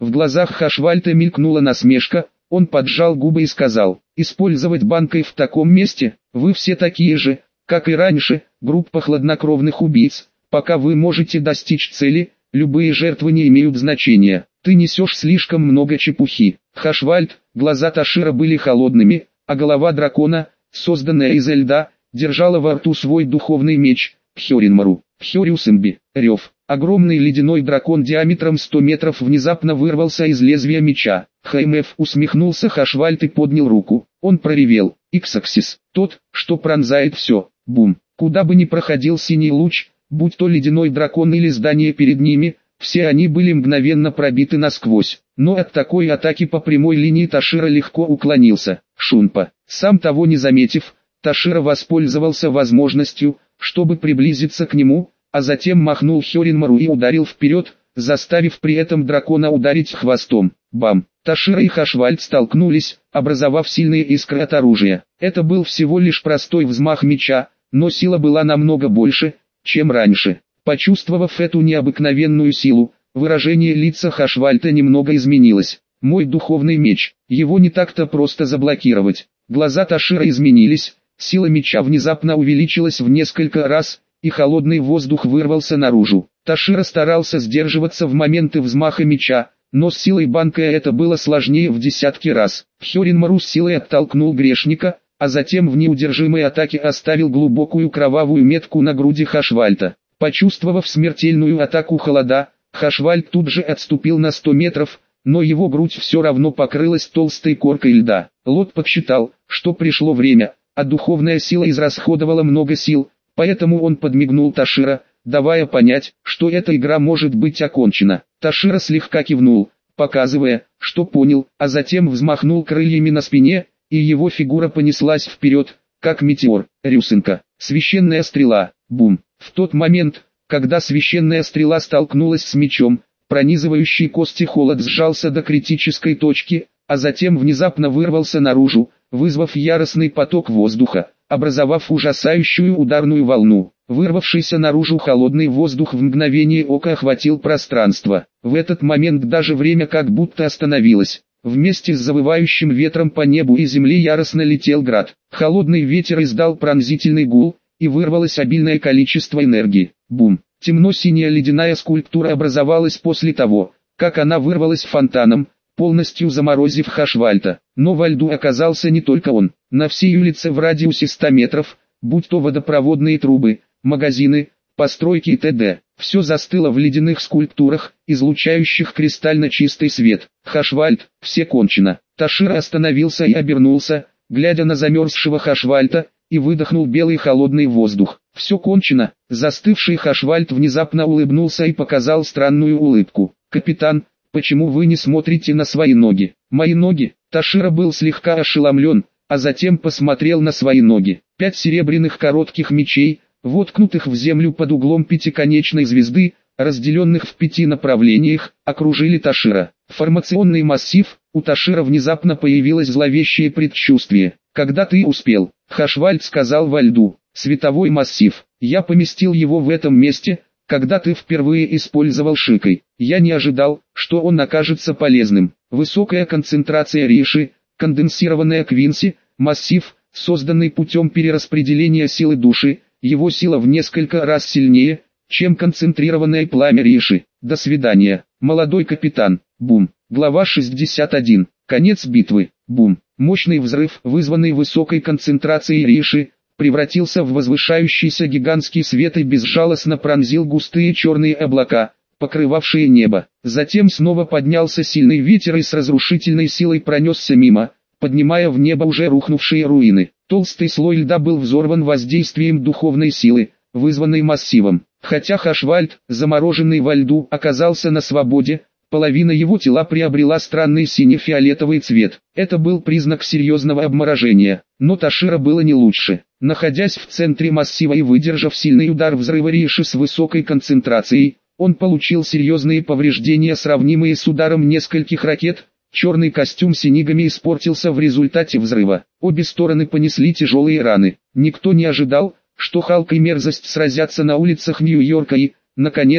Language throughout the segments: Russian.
В глазах Хашвальта мелькнула насмешка, он поджал губы и сказал: «Использовать банкой в таком месте, вы все такие же, как и раньше, группа хладнокровных убийц. Пока вы можете достичь цели, любые жертвы не имеют значения. Ты несешь слишком много чепухи». Хашвальт, глаза Ташира были холодными, а голова дракона, созданная из льда, держала во рту свой духовный меч, Хёринмару. Хёрюсэмби, рев. Огромный ледяной дракон диаметром 100 метров внезапно вырвался из лезвия меча. ХМФ усмехнулся Хашвальт и поднял руку. Он проревел: «Иксаксис, тот, что пронзает все». Бум. Куда бы ни проходил синий луч, будь то ледяной дракон или здание перед ними, все они были мгновенно пробиты насквозь. Но от такой атаки по прямой линии Ташира легко уклонился. Шунпа. Сам того не заметив, Ташира воспользовался возможностью, чтобы приблизиться к нему, а затем махнул Хёринмару и ударил вперед, заставив при этом дракона ударить хвостом. Бам! Ташира и Хашвальт столкнулись, образовав сильные искры от оружия. Это был всего лишь простой взмах меча, но сила была намного больше, чем раньше. Почувствовав эту необыкновенную силу, выражение лица Хашвальта немного изменилось. «Мой духовный меч, его не так-то просто заблокировать». Глаза Ташира изменились, сила меча внезапно увеличилась в несколько раз, и холодный воздух вырвался наружу. Ташира старался сдерживаться в моменты взмаха меча, но с силой банка это было сложнее в десятки раз. Хёринмару с силой оттолкнул грешника, а затем в неудержимой атаке оставил глубокую кровавую метку на груди Хашвальта. Почувствовав смертельную атаку холода, Хашвальт тут же отступил на 100 метров, но его грудь все равно покрылась толстой коркой льда. Лот подсчитал, что пришло время, а духовная сила израсходовала много сил, поэтому он подмигнул Ташира, давая понять, что эта игра может быть окончена. Ташира слегка кивнул, показывая, что понял, а затем взмахнул крыльями на спине, и его фигура понеслась вперед, как метеор. Рюсенко. Священная стрела. Бум. В тот момент, когда священная стрела столкнулась с мечом, пронизывающий кости холод сжался до критической точки, а затем внезапно вырвался наружу, вызвав яростный поток воздуха, образовав ужасающую ударную волну. Вырвавшийся наружу холодный воздух в мгновение ока охватил пространство. В этот момент даже время как будто остановилось. Вместе с завывающим ветром по небу и земле яростно летел град. Холодный ветер издал пронзительный гул, и вырвалось обильное количество энергии. Бум! Темно-синяя ледяная скульптура образовалась после того, как она вырвалась фонтаном, полностью заморозив Хашвальта. Но во льду оказался не только он. На всей улице в радиусе 100 метров, будь то водопроводные трубы, магазины, постройки и т.д. Все застыло в ледяных скульптурах, излучающих кристально чистый свет. Хашвальт, все кончено. Ташира остановился и обернулся, глядя на замерзшего Хашвальта, и выдохнул белый холодный воздух. Все кончено. Застывший Хашвальт внезапно улыбнулся и показал странную улыбку. «Капитан, почему вы не смотрите на свои ноги?» «Мои ноги?» Ташира был слегка ошеломлен, а затем посмотрел на свои ноги. 5 серебряных коротких мечей, воткнутых в землю под углом пятиконечной звезды, разделенных в 5 направлениях, окружили Ташира. Формационный массив. У Ташира внезапно появилось зловещее предчувствие. «Когда ты успел?» Хашвальт сказал во льду. «Световой массив. Я поместил его в этом месте, когда ты впервые использовал Шикой. Я не ожидал, что он окажется полезным. Высокая концентрация риши, конденсированная квинси, массив, созданный путем перераспределения силы души, его сила в несколько раз сильнее, чем концентрированное пламя риши. До свидания, молодой капитан». Бум. Глава 61. Конец битвы. Бум. Мощный взрыв, вызванный высокой концентрацией риши, превратился в возвышающийся гигантский свет и безжалостно пронзил густые черные облака, покрывавшие небо. Затем снова поднялся сильный ветер и с разрушительной силой пронесся мимо, поднимая в небо уже рухнувшие руины. Толстый слой льда был взорван воздействием духовной силы, вызванной массивом. Хотя Хашвальт, замороженный во льду, оказался на свободе, половина его тела приобрела странный сине-фиолетовый цвет. Это был признак серьезного обморожения, но Ташира было не лучше. Находясь в центре массива и выдержав сильный удар взрыва риши с высокой концентрацией, он получил серьезные повреждения, сравнимые с ударом нескольких ракет. Черный костюм с инигами испортился в результате взрыва. Обе стороны понесли тяжелые раны. Никто не ожидал, что Халк и Мерзость сразятся на улицах Нью-Йорка и, наконец,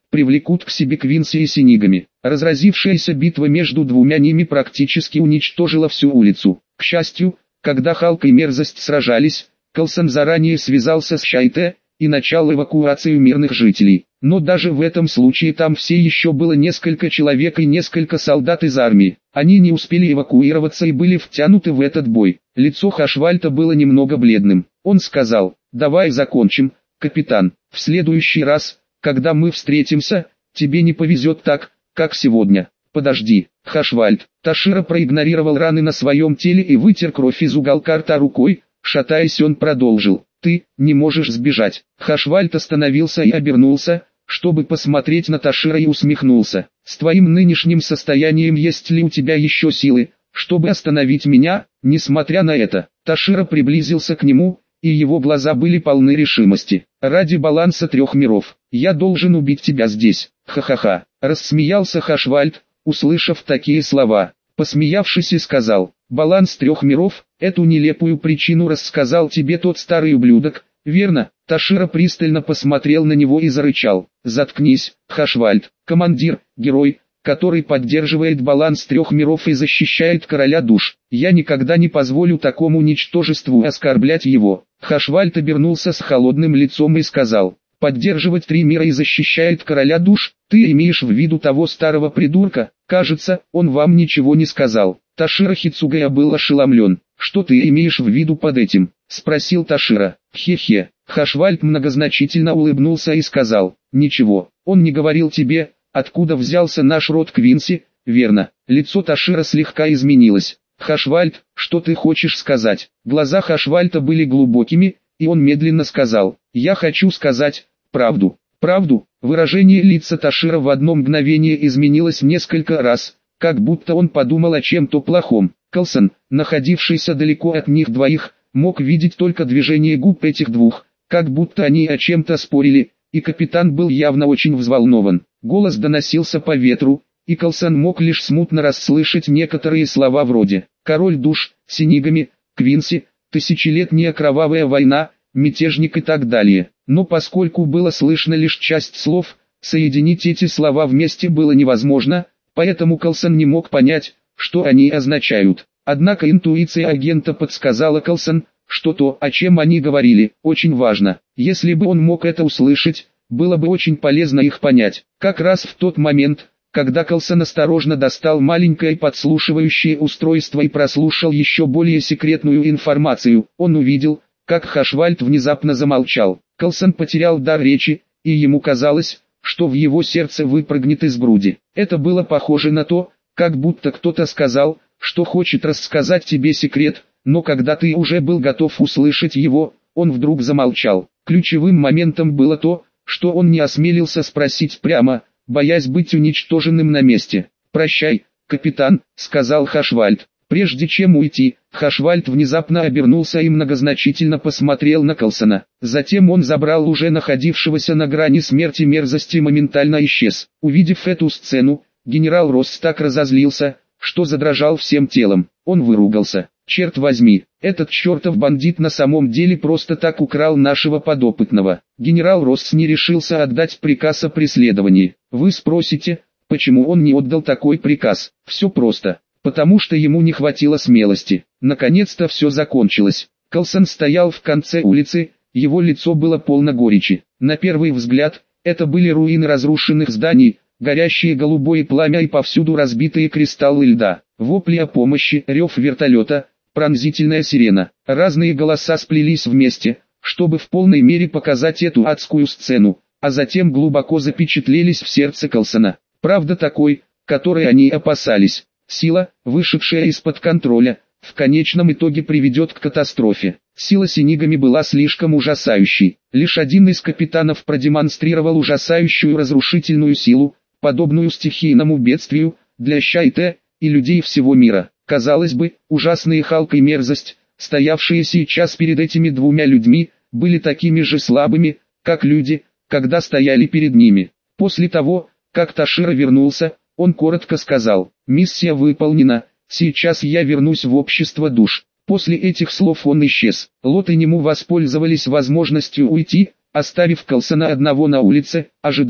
привлекут к себе Квинси и Сенигами. Разразившаяся битва между двумя ними практически уничтожила всю улицу. К счастью, когда Халк и Мерзость сражались, Калсон заранее связался с Шайте и начал эвакуацию мирных жителей. Но даже в этом случае там все еще было несколько человек и несколько солдат из армии. Они не успели эвакуироваться и были втянуты в этот бой. Лицо Хашвальта было немного бледным. Он сказал: «Давай закончим, капитан. В следующий раз, когда мы встретимся, тебе не повезет так, как сегодня». «Подожди, Хашвальд». Ташира проигнорировал раны на своем теле и вытер кровь из уголка рта рукой. Шатаясь, он продолжил: «Ты не можешь сбежать». Хашвальд остановился и обернулся, чтобы посмотреть на Ташира, и усмехнулся. «С твоим нынешним состоянием есть ли у тебя еще силы, чтобы остановить меня?» Несмотря на это, Ташира приблизился к нему, и его глаза были полны решимости. «Ради баланса трех миров, я должен убить тебя здесь». «Ха-ха-ха», рассмеялся Хашвальд, услышав такие слова. Посмеявшись, и сказал: «Баланс трех миров, эту нелепую причину рассказал тебе тот старый ублюдок, верно?» Ташира пристально посмотрел на него и зарычал: «Заткнись, Хашвальд, командир, герой, который поддерживает баланс трех миров и защищает короля душ. Я никогда не позволю такому ничтожеству оскорблять его». Хашвальд обернулся с холодным лицом и сказал: «Поддерживать три мира и защищает короля душ? Ты имеешь в виду того старого придурка? Кажется, он вам ничего не сказал». Ташира Хицугая был ошеломлен. «Что ты имеешь в виду под этим?» — спросил Ташира. «Хе-хе». Хашвальд многозначительно улыбнулся и сказал: «Ничего, он не говорил тебе, откуда взялся наш род Квинси, верно?» Лицо Ташира слегка изменилось. «Хашвальд, что ты хочешь сказать?» Глаза Хашвальда были глубокими, и он медленно сказал: «Я хочу сказать правду». «Правду?» Выражение лица Ташира в одно мгновение изменилось несколько раз, как будто он подумал о чем-то плохом. Калсон, находившийся далеко от них двоих, мог видеть только движение губ этих двух, как будто они о чем-то спорили, и капитан был явно очень взволнован. Голос доносился по ветру, и Калсон мог лишь смутно расслышать некоторые слова вроде «Король душ», «Сенигами», «Квинси», «Тысячелетняя кровавая война», «Мятежник» и так далее. Но поскольку было слышно лишь часть слов, соединить эти слова вместе было невозможно, поэтому Калсон не мог понять, что они означают. Однако интуиция агента подсказала Калсон, что то, о чем они говорили, очень важно. Если бы он мог это услышать, было бы очень полезно их понять. Как раз в тот момент, когда Калсон осторожно достал маленькое подслушивающее устройство и прослушал еще более секретную информацию, он увидел, как Хашвальд внезапно замолчал. Калсон потерял дар речи, и ему казалось, что в его сердце выпрыгнет из груди. Это было похоже на то, как будто кто-то сказал, что хочет рассказать тебе секрет, но когда ты уже был готов услышать его, он вдруг замолчал. Ключевым моментом было то, что он не осмелился спросить прямо, боясь быть уничтоженным на месте. «Прощай, капитан», — сказал Хашвальд. Прежде чем уйти, Хашвальд внезапно обернулся и многозначительно посмотрел на Калсона. Затем он забрал уже находившегося на грани смерти Мерзости и моментально исчез. Увидев эту сцену, генерал Росс так разозлился, что задрожал всем телом. Он выругался. «Черт возьми, этот чертов бандит на самом деле просто так украл нашего подопытного». Генерал Росс не решился отдать приказ о преследовании. Вы спросите, почему он не отдал такой приказ? Все просто. Потому что ему не хватило смелости. Наконец-то все закончилось. Калсон стоял в конце улицы, его лицо было полно горечи. На первый взгляд, это были руины разрушенных зданий, горящие голубое пламя и повсюду разбитые кристаллы льда. Вопли о помощи, рев вертолета, пронзительная сирена. Разные голоса сплелись вместе, чтобы в полной мере показать эту адскую сцену, а затем глубоко запечатлелись в сердце Калсона. Правда такой, которой они опасались. Сила, вышедшая из-под контроля, в конечном итоге приведет к катастрофе. Сила Сенигами была слишком ужасающей. Лишь один из капитанов продемонстрировал ужасающую разрушительную силу, подобную стихийному бедствию, для Шайте и людей всего мира. Казалось бы, ужасные Халк и Мерзость, стоявшие сейчас перед этими двумя людьми, были такими же слабыми, как люди, когда стояли перед ними. После того, как Ташира вернулся, он коротко сказал: «Миссия выполнена, сейчас я вернусь в общество душ». После этих слов он исчез. Лот и Нему воспользовались возможностью уйти, оставив Калсона одного на улице, ожидая,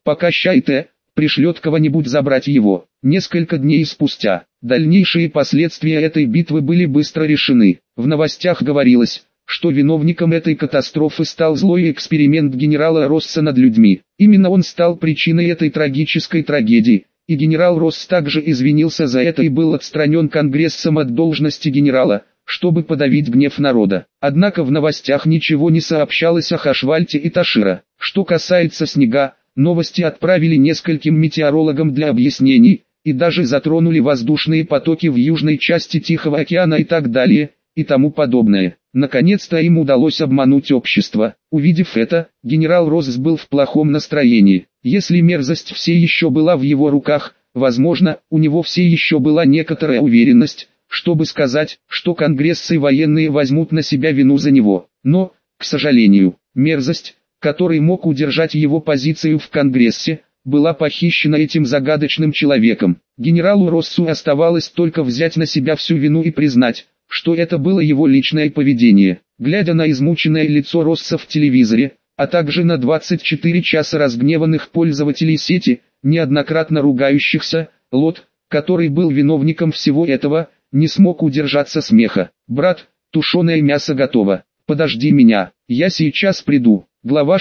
пока Шайте пришлет кого-нибудь забрать его. Несколько дней спустя, дальнейшие последствия этой битвы были быстро решены. В новостях говорилось, что виновником этой катастрофы стал злой эксперимент генерала Росса над людьми. Именно он стал причиной этой трагической трагедии, и генерал Росс также извинился за это и был отстранен Конгрессом от должности генерала, чтобы подавить гнев народа. Однако в новостях ничего не сообщалось о Хашвальте и Ташира. Что касается снега, новости отправили нескольким метеорологам для объяснений, и даже затронули воздушные потоки в южной части Тихого океана и так далее, и тому подобное. Наконец-то им удалось обмануть общество. Увидев это, генерал Росс был в плохом настроении. Если мерзость все еще была в его руках, возможно, у него все еще была некоторая уверенность, чтобы сказать, что Конгресс и военные возьмут на себя вину за него. Но, к сожалению, мерзость, который мог удержать его позицию в Конгрессе, была похищена этим загадочным человеком. Генералу Россу оставалось только взять на себя всю вину и признать, что это было его личное поведение. Глядя на измученное лицо Росса в телевизоре, а также на 24 часа разгневанных пользователей сети, неоднократно ругающихся, Лот, который был виновником всего этого, не смог удержаться смеха. «Брат, тушеное мясо готово. Подожди меня, я сейчас приду». Глава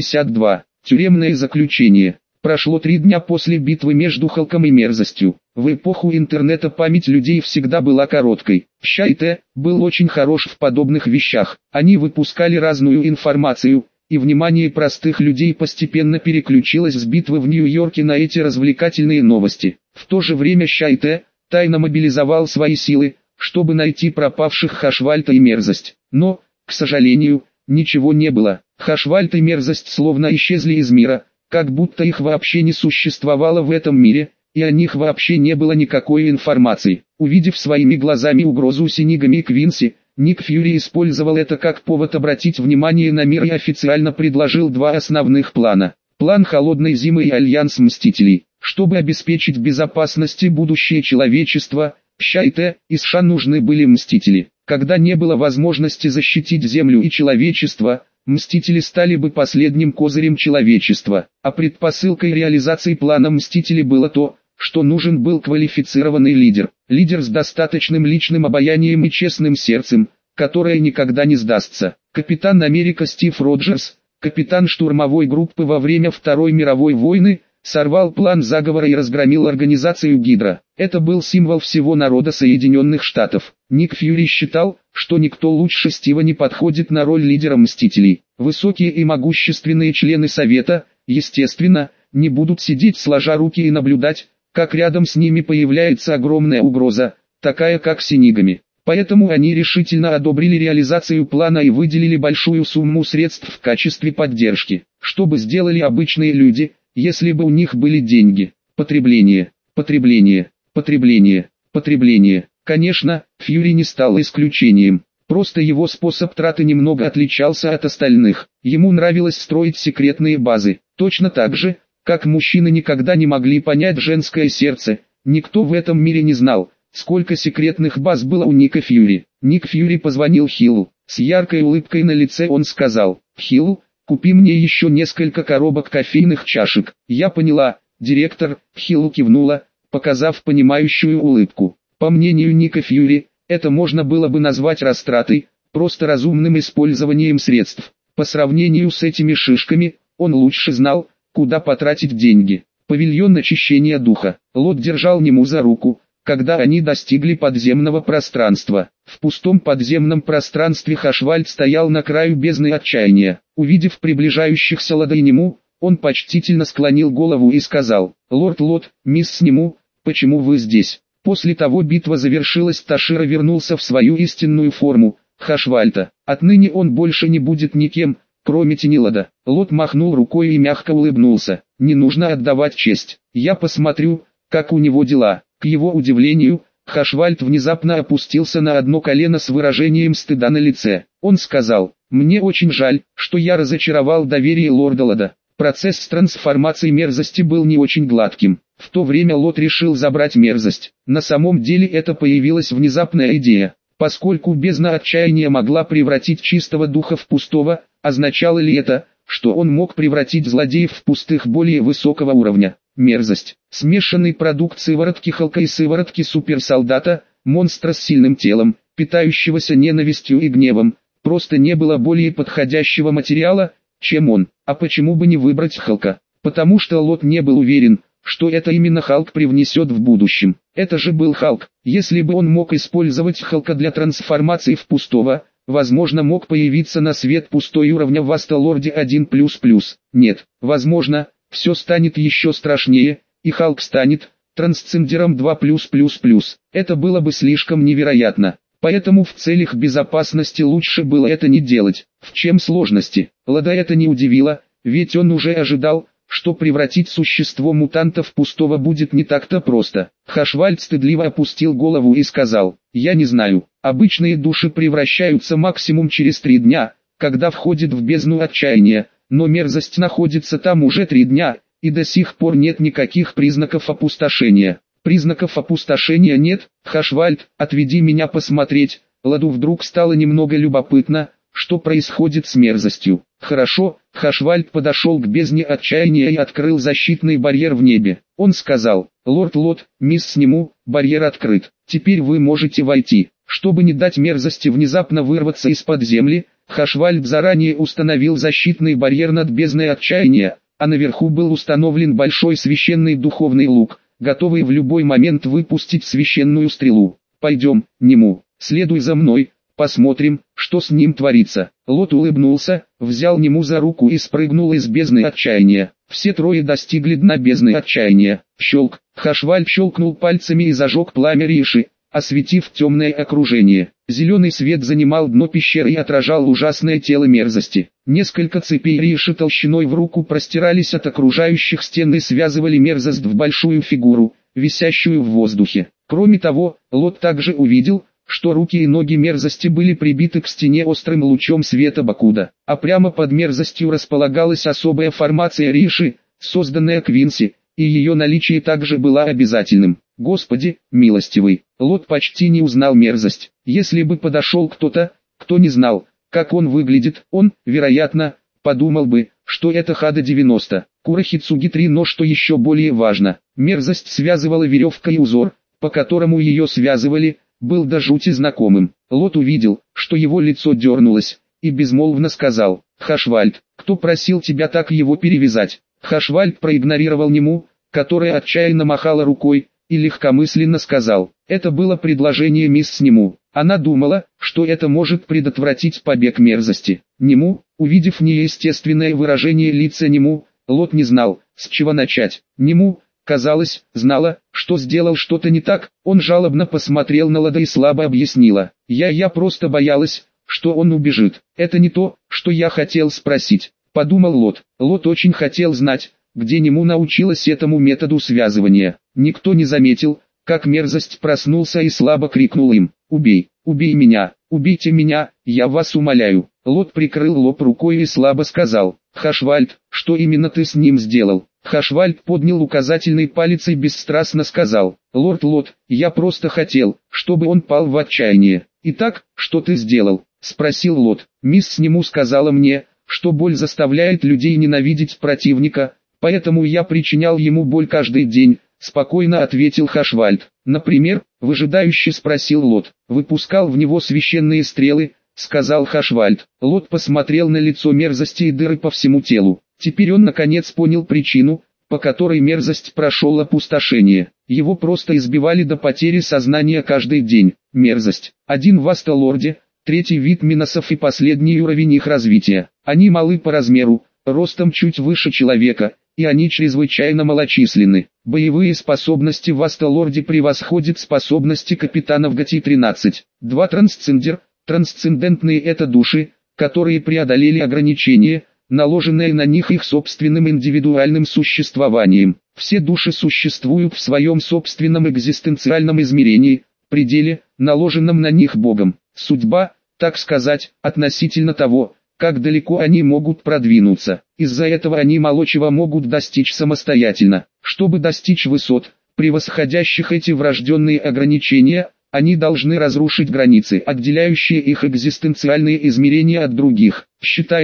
62. Тюремное заключение. Прошло 3 дня после битвы между Халком и мерзостью. В эпоху интернета память людей всегда была короткой. Шайте был очень хорош в подобных вещах. Они выпускали разную информацию, и внимание простых людей постепенно переключилось с битвы в Нью-Йорке на эти развлекательные новости. В то же время Шайте тайно мобилизовал свои силы, чтобы найти пропавших Хашвальта и мерзость. Но, к сожалению, ничего не было. Хашвальт и мерзость словно исчезли из мира, как будто их вообще не существовало в этом мире, и о них вообще не было никакой информации. Увидев своими глазами угрозу Синигами и Квинси, Ник Фьюри использовал это как повод обратить внимание на мир и официально предложил 2 основных плана. План Холодной зимы и Альянс Мстителей. Чтобы обеспечить безопасность и будущее человечества, Шайте и США нужны были Мстители. Когда не было возможности защитить Землю и человечество, Мстители стали бы последним козырем человечества, а предпосылкой реализации плана Мстителей было то, что нужен был квалифицированный лидер. Лидер с достаточным личным обаянием и честным сердцем, которое никогда не сдастся. Капитан Америка Стив Роджерс, капитан штурмовой группы во время Второй мировой войны, сорвал план заговора и разгромил организацию Гидра. Это был символ всего народа Соединенных Штатов. Ник Фьюри считал, что никто лучше Стива не подходит на роль лидера Мстителей. Высокие и могущественные члены Совета, естественно, не будут сидеть сложа руки и наблюдать, как рядом с ними появляется огромная угроза, такая как Синигами. Поэтому они решительно одобрили реализацию плана и выделили большую сумму средств в качестве поддержки. Что бы сделали обычные люди, если бы у них были деньги? Потребление, потребление, потребление, потребление. Конечно, Фьюри не стал исключением. Просто его способ траты немного отличался от остальных. Ему нравилось строить секретные базы. Точно так же, как мужчины никогда не могли понять женское сердце, никто в этом мире не знал, сколько секретных баз было у Ника Фьюри. Ник Фьюри позвонил Хиллу. С яркой улыбкой на лице он сказал: «Хилл, купи мне еще несколько коробок кофейных чашек». «Я поняла, директор», Хилл кивнула, показав понимающую улыбку. По мнению Ника Фьюри, это можно было бы назвать растратой, просто разумным использованием средств. По сравнению с этими шишками, он лучше знал, куда потратить деньги. Павильон очищения духа. Лот держал Нему за руку, когда они достигли подземного пространства. В пустом подземном пространстве Хашвальд стоял на краю бездны отчаяния. Увидев приближающихся Лода и Нему, он почтительно склонил голову и сказал: «Лорд Лот, мисс Нему, почему вы здесь?» После того битва завершилась, Ташира вернулся в свою истинную форму, Хашвальта. Отныне он больше не будет никем, кроме Тенилода. Лот махнул рукой и мягко улыбнулся. «Не нужно отдавать честь. Я посмотрю, как у него дела». К его удивлению, Хашвальд внезапно опустился на одно колено с выражением стыда на лице. Он сказал: «Мне очень жаль, что я разочаровал доверие лорда Лода». Процесс трансформации мерзости был не очень гладким. В то время Лот решил забрать мерзость. На самом деле это появилась внезапная идея. Поскольку бездна отчаяния могла превратить чистого духа в пустого, означало ли это, что он мог превратить злодеев в пустых более высокого уровня. Мерзость. Смешанный продукт сыворотки Халка и сыворотки суперсолдата, монстра с сильным телом, питающегося ненавистью и гневом, просто не было более подходящего материала, чем он. А почему бы не выбрать Халка? Потому что Лот не был уверен, что это именно Халк привнесет в будущем. Это же был Халк. Если бы он мог использовать Халка для трансформации в пустого, возможно, мог появиться на свет пустой уровня в Асталорде 1++. Нет, возможно, все станет еще страшнее, и Халк станет трансцендером 2+++. Это было бы слишком невероятно. Поэтому в целях безопасности лучше было это не делать. В чем сложности? Лода это не удивило, ведь он уже ожидал, что превратить существо-мутанта в пустого будет не так-то просто. Хашвальд стыдливо опустил голову и сказал: «Я не знаю, обычные души превращаются максимум через 3 дня, когда входит в бездну отчаяния, но мерзость находится там уже 3 дня, и до сих пор нет никаких признаков опустошения». «Признаков опустошения нет, Хашвальд, отведи меня посмотреть». Ладу вдруг стало немного любопытно, что происходит с мерзостью. «Хорошо». Хашвальд подошел к бездне отчаяния и открыл защитный барьер в небе. Он сказал: «Лорд Лот, мисс Сниму, барьер открыт. Теперь вы можете войти». Чтобы не дать мерзости внезапно вырваться из-под земли, Хашвальд заранее установил защитный барьер над бездной отчаяния, а наверху был установлен большой священный духовный лук, готовый в любой момент выпустить священную стрелу. «Пойдем, Нему, следуй за мной, посмотрим, что с ним творится». Лот улыбнулся, взял Нему за руку и спрыгнул из бездны отчаяния. Все трое достигли дна бездны отчаяния. Щелк. Хашвальд щелкнул пальцами и зажег пламя Риши, осветив темное окружение. Зеленый свет занимал дно пещеры и отражал ужасное тело мерзости. Несколько цепей Риши толщиной в руку простирались от окружающих стен и связывали мерзость в большую фигуру, висящую в воздухе. Кроме того, Лот также увидел, что руки и ноги мерзости были прибиты к стене острым лучом света Бакуда, а прямо под мерзостью располагалась особая формация Риши, созданная Квинси, и ее наличие также было обязательным. Господи, милостивый, Лот почти не узнал мерзость. Если бы подошел кто-то, кто не знал, как он выглядит, он, вероятно, подумал бы, что это Хада-90, Курахицуги-3, но что еще более важно, мерзость связывала веревка и узор, по которому ее связывали, был до жути знакомым. Лот увидел, что его лицо дернулось, и безмолвно сказал: «Хашвальд, кто просил тебя так его перевязать?» Хашвальд проигнорировал Нему, которая отчаянно махала рукой, и легкомысленно сказал: «Это было предложение мисс Нему. Она думала, что это может предотвратить побег мерзости». Нему, увидев неестественное выражение лица Нему, Лот не знал, с чего начать. Нему, казалось, знала, что сделал что-то не так. Он жалобно посмотрел на Лода и слабо объяснила: «Я просто боялась, что он убежит. Это не то, что я хотел спросить», — подумал Лот. Лот очень хотел знать, где Нему научилась этому методу связывания. Никто не заметил, как мерзость проснулся и слабо крикнул им: «Убей, убей меня, убейте меня, я вас умоляю». Лот прикрыл лоб рукой и слабо сказал: «Хашвальд, что именно ты с ним сделал?» Хашвальд поднял указательный палец и бесстрастно сказал: «Лорд Лот, я просто хотел, чтобы он пал в отчаяние». «Итак, что ты сделал?» — спросил Лот. «Мисс Сниму сказала мне, что боль заставляет людей ненавидеть противника, поэтому я причинял ему боль каждый день», — спокойно ответил Хашвальд. «Например?» — выжидающе спросил Лот. «Выпускал в него священные стрелы», — сказал Хашвальд. Лот посмотрел на лицо мерзости и дыры по всему телу. Теперь он наконец понял причину, по которой мерзость прошел опустошение. Его просто избивали до потери сознания каждый день. Мерзость. Один в Асталорде, третий вид миносов и последний уровень их развития. Они малы по размеру, ростом чуть выше человека, и они чрезвычайно малочисленны. Боевые способности в Асталорде превосходят способности капитанов ГТ-13. 2 трансцендер. Трансцендентные — это души, которые преодолели ограничения, наложенные на них их собственным индивидуальным существованием. Все души существуют в своем собственном экзистенциальном измерении, пределе, наложенном на них Богом. Судьба, так сказать, относительно того, как далеко они могут продвинуться. Из-за этого они мало чего могут достичь самостоятельно. Чтобы достичь высот, превосходящих эти врожденные ограничения, они должны разрушить границы, отделяющие их экзистенциальные измерения от других. Считается,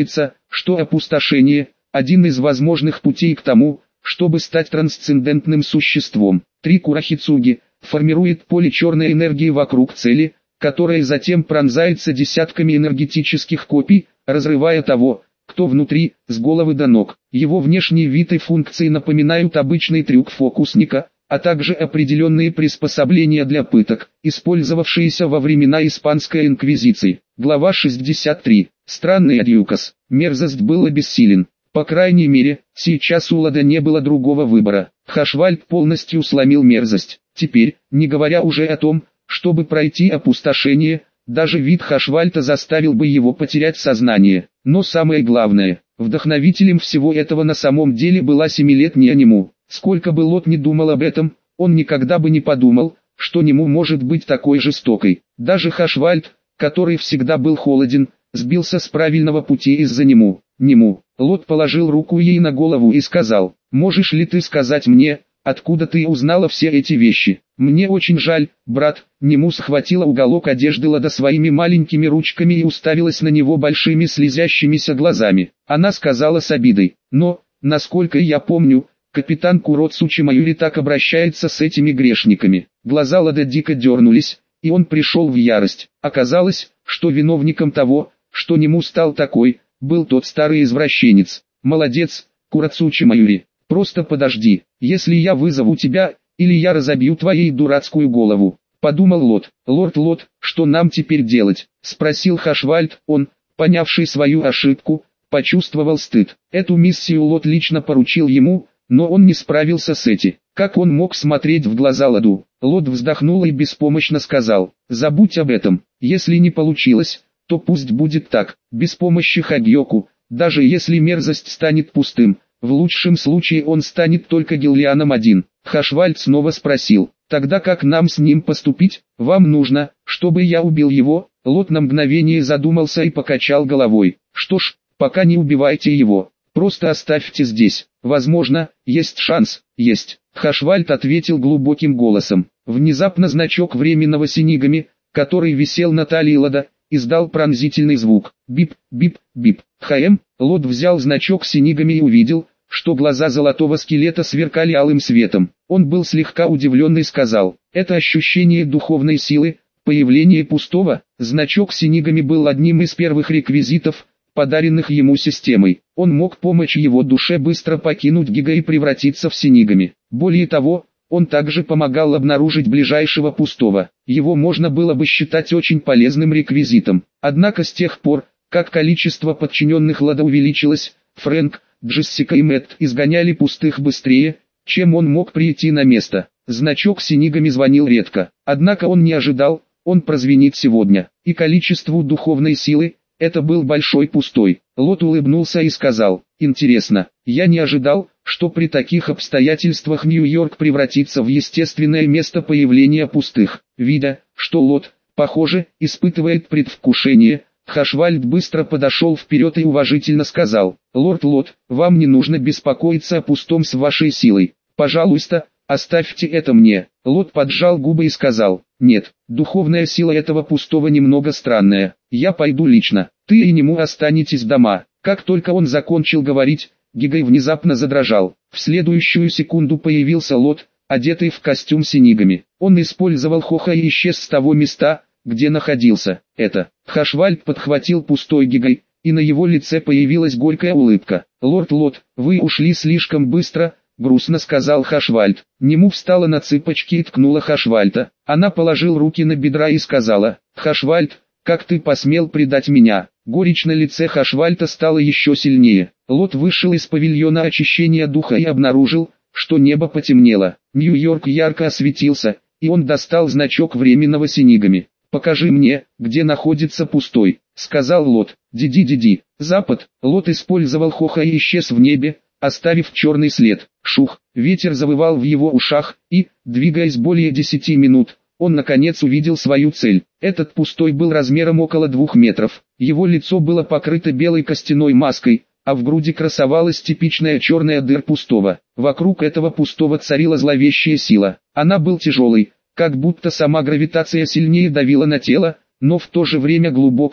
что опустошение – один из возможных путей к тому, чтобы стать трансцендентным существом. 3. Курахицуги формирует поле черной энергии вокруг цели, которое затем пронзается десятками энергетических копий, разрывая того, кто внутри, с головы до ног. Его внешний вид и функции напоминают обычный трюк фокусника, а также определенные приспособления для пыток, использовавшиеся во времена Испанской инквизиции. Глава 63. Странный Адьюкас. Мерзость была бессилен. По крайней мере, сейчас у Лада не было другого выбора. Хашвальд полностью сломил мерзость. Теперь, не говоря уже о том, чтобы пройти опустошение, даже вид Хашвальда заставил бы его потерять сознание. Но самое главное, вдохновителем всего этого на самом деле была семилетняя Нему. Сколько бы Лот ни думал об этом, он никогда бы не подумал, что Нему может быть такой жестокой. Даже Хашвальд, который всегда был холоден, сбился с правильного пути из-за Нему. Нему. Лот положил руку ей на голову и сказал: «Можешь ли ты сказать мне, откуда ты узнала все эти вещи? Мне очень жаль, брат». Нему схватила уголок одежды Лада своими маленькими ручками и уставилась на него большими слезящимися глазами. Она сказала с обидой: «Но, насколько я помню, капитан Куроцучи Майури так обращается с этими грешниками». Глаза Лада дико дернулись, и он пришел в ярость. Оказалось, что виновником того, что Нему стал такой, был тот старый извращенец. «Молодец, Куроцучи Майури, просто подожди, если я вызову тебя, или я разобью твою дурацкую голову», — подумал Лот. «Лорд Лот, что нам теперь делать?» — спросил Хашвальд. Он, понявший свою ошибку, почувствовал стыд. Эту миссию Лот лично поручил ему, но он не справился с этим. Как он мог смотреть в глаза Ладу? Лот вздохнул и беспомощно сказал: «Забудь об этом, если не получилось, то пусть будет так». Без помощи Хагьоку, даже если мерзость станет пустым, в лучшем случае он станет только Гиллианом один. Хашвальд снова спросил: «Тогда как нам с ним поступить? Вам нужно, чтобы я убил его?» Лот на мгновение задумался и покачал головой. «Что ж, пока не убивайте его, просто оставьте здесь. Возможно, есть шанс». «Есть», — Хашвальд ответил глубоким голосом. Внезапно значок временного Синигами, который висел на талии Лада, издал пронзительный звук. Бип, бип, бип. Лот взял значок Синигами и увидел, что глаза золотого скелета сверкали алым светом. Он был слегка удивлен и сказал: «Это ощущение духовной силы, появление пустого». Значок Синигами был одним из первых реквизитов, подаренных ему системой. Он мог помочь его душе быстро покинуть Гига и превратиться в Синигами. Более того, он также помогал обнаружить ближайшего пустого. Его можно было бы считать очень полезным реквизитом. Однако с тех пор, как количество подчиненных Лада увеличилось, Фрэнк, Джессика и Мэтт изгоняли пустых быстрее, чем он мог прийти на место. Значок Синигами звонил редко, однако он не ожидал, он прозвенит сегодня. И количеству духовной силы, это был большой пустой. Лот улыбнулся и сказал: «Интересно, я не ожидал, что при таких обстоятельствах Нью-Йорк превратится в естественное место появления пустых». Видя, что Лот, похоже, испытывает предвкушение, Хашвальд быстро подошел вперед и уважительно сказал: «Лорд Лот, вам не нужно беспокоиться о пустом с вашей силой. Пожалуйста, оставьте это мне». Лот поджал губы и сказал: «Нет, духовная сила этого пустого немного странная. Я пойду лично. Ты и Нему останетесь дома». Как только он закончил говорить, Гигай внезапно задрожал. В следующую секунду появился Лот, одетый в костюм Синигами. Он использовал Хоха и исчез с того места, где находился. Хашвальд подхватил пустой Гигай, и на его лице появилась горькая улыбка. «Лорд Лот, вы ушли слишком быстро», — грустно сказал Хашвальд. Нему встала на цыпочки и ткнула Хашвальда. Она положила руки на бедра и сказала: «Хашвальд, как ты посмел предать меня?» Горечь на лице Хашвальда стала еще сильнее. Лот вышел из павильона очищения духа и обнаружил, что небо потемнело. Нью-Йорк ярко осветился, и он достал значок временного Синигами. «Покажи мне, где находится пустой», — сказал Лот. «Диди-диди, запад». Лот использовал Хоха и исчез в небе, оставив черный след. Шух, ветер завывал в его ушах, и, двигаясь более 10 минут, он наконец увидел свою цель. Этот пустой был размером около 2 метров. Его лицо было покрыто белой костяной маской, а в груди красовалась типичная черная дыра пустого. Вокруг этого пустого царила зловещая сила. Она был тяжелой, как будто сама гравитация сильнее давила на тело, но в то же время глубокой,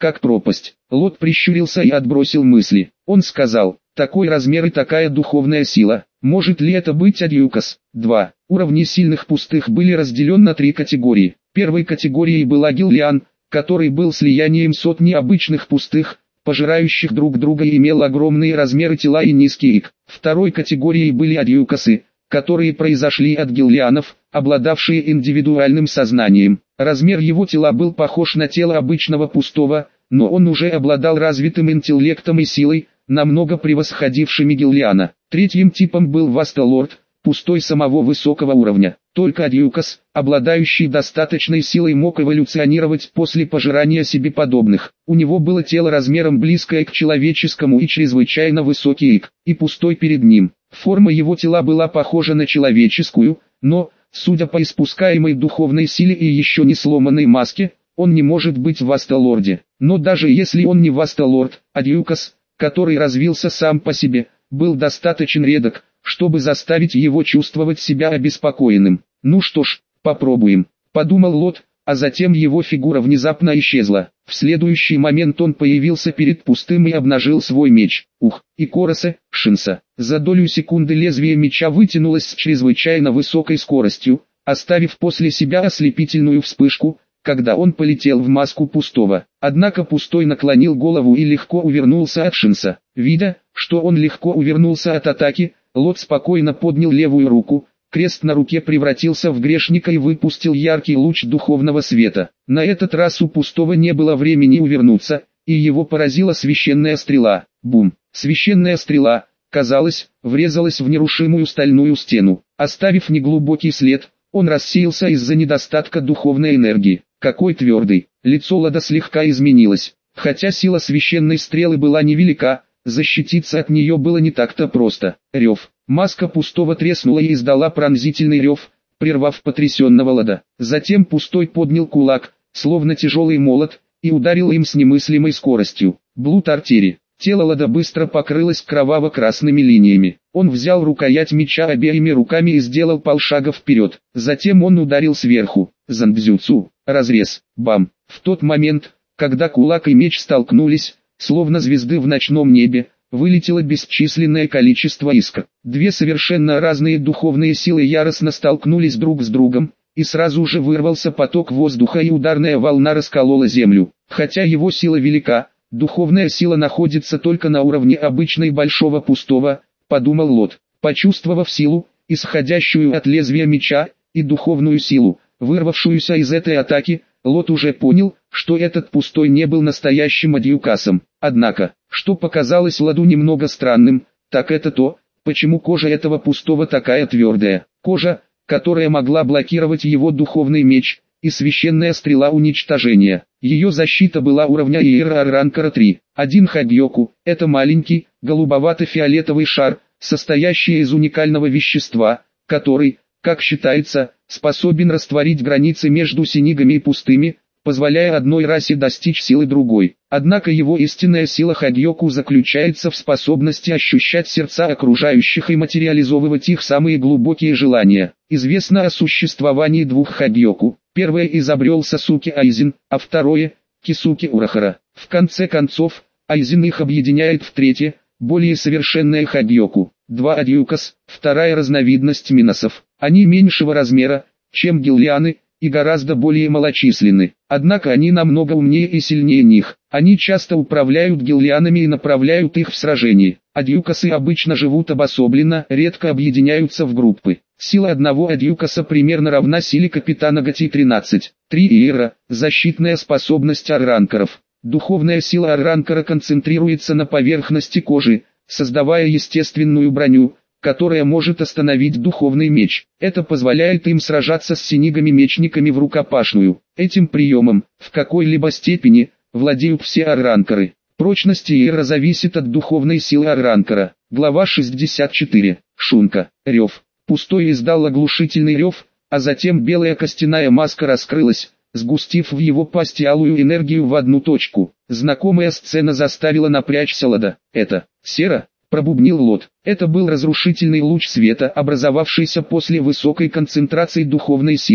как пропасть. Лот прищурился и отбросил мысли. Он сказал: такой размер и такая духовная сила. Может ли это быть Адьюкас? 2. Уровни сильных пустых были разделены на 3 категории. Первой категорией был Гиллиан, который был слиянием сотни обычных пустых, пожирающих друг друга и имел огромные размеры тела и низкий ик. Второй категорией были Адьюкасы, которые произошли от Гиллианов, обладавшие индивидуальным сознанием. Размер его тела был похож на тело обычного пустого, но он уже обладал развитым интеллектом и силой, намного превосходившими Гиллиана. Третьим типом был Васталорд, пустой самого высокого уровня. Только Адьюкас, обладающий достаточной силой, мог эволюционировать после пожирания себе подобных. У него было тело размером близкое к человеческому и чрезвычайно высокий ик, и пустой перед ним. Форма его тела была похожа на человеческую, но, судя по испускаемой духовной силе и еще не сломанной маске, он не может быть в Васталорде. Но даже если он не Васталорд, Адьюкас, который развился сам по себе, был достаточно редок, чтобы заставить его чувствовать себя обеспокоенным. «Ну что ж, попробуем», — подумал Лот, а затем его фигура внезапно исчезла. В следующий момент он появился перед пустым и обнажил свой меч. Ух, и Коросе, Шинса. За долю секунды лезвие меча вытянулось с чрезвычайно высокой скоростью, оставив после себя ослепительную вспышку, когда он полетел в маску пустого. Однако пустой наклонил голову и легко увернулся от Шинса. Видя, что он легко увернулся от атаки, Лот спокойно поднял левую руку, крест на руке превратился в грешника и выпустил яркий луч духовного света. На этот раз у пустого не было времени увернуться, и его поразила священная стрела. Бум! Священная стрела, казалось, врезалась в нерушимую стальную стену. Оставив неглубокий след, он рассеялся из-за недостатка духовной энергии. Какой твердый! Лицо Лода слегка изменилось. Хотя сила священной стрелы была невелика, защититься от нее было не так-то просто. Рев. Маска пустого треснула и издала пронзительный рев, прервав потрясенного Лода. Затем пустой поднял кулак, словно тяжелый молот, и ударил им с немыслимой скоростью. Блуд-артери. Тело Лода быстро покрылось кроваво-красными линиями. Он взял рукоять меча обеими руками и сделал полшага вперед. Затем он ударил сверху. Зандзюцу. Разрез. Бам. В тот момент, когда кулак и меч столкнулись, словно звезды в ночном небе, вылетело бесчисленное количество искр. Две совершенно разные духовные силы яростно столкнулись друг с другом, и сразу же вырвался поток воздуха и ударная волна расколола землю. Хотя его сила велика, духовная сила находится только на уровне обычной большого пустого, подумал Лот. Почувствовав силу, исходящую от лезвия меча, и духовную силу, вырвавшуюся из этой атаки, Лот уже понял, что этот пустой не был настоящим Адьюкасом. Однако, что показалось Лоду немного странным, так это то, почему кожа этого пустого такая твердая. Кожа, которая могла блокировать его духовный меч, и священная стрела уничтожения. Ее защита была уровня Иера Арранкара 3. Один Хагьоку – это маленький, голубовато-фиолетовый шар, состоящий из уникального вещества, который, как считается, способен растворить границы между синигами и пустыми, позволяя одной расе достичь силы другой. Однако его истинная сила Хагьоку заключается в способности ощущать сердца окружающих и материализовывать их самые глубокие желания. Известно о существовании двух Хагьоку. Первое изобрел Сасуки Айзен, а второе – Кисуки Урахара. В конце концов, Айзен их объединяет в третье, более совершенное Хагьоку. 2 Адьюкас, вторая разновидность миносов. Они меньшего размера, чем гиллианы, и гораздо более малочисленны. Однако они намного умнее и сильнее них. Они часто управляют гиллианами и направляют их в сражении. Адьюкасы обычно живут обособленно, редко объединяются в группы. Сила одного Адьюкаса примерно равна силе капитана Гати-13. 3 Иера – защитная способность Арранкаров. Духовная сила Арранкара концентрируется на поверхности кожи, создавая естественную броню, которая может остановить духовный меч. Это позволяет им сражаться с синигами-мечниками в рукопашную. Этим приемом, в какой-либо степени, владеют все Арранкары. Прочность Иера зависит от духовной силы Арранкара. Глава 64. Шунка. Рев. Пустой издал оглушительный рев, а затем белая костяная маска раскрылась, сгустив в его пасти алую энергию в одну точку. Знакомая сцена заставила напрячься Лода. «Это сера?» – пробубнил Лот. Это был разрушительный луч света, образовавшийся после высокой концентрации духовной силы.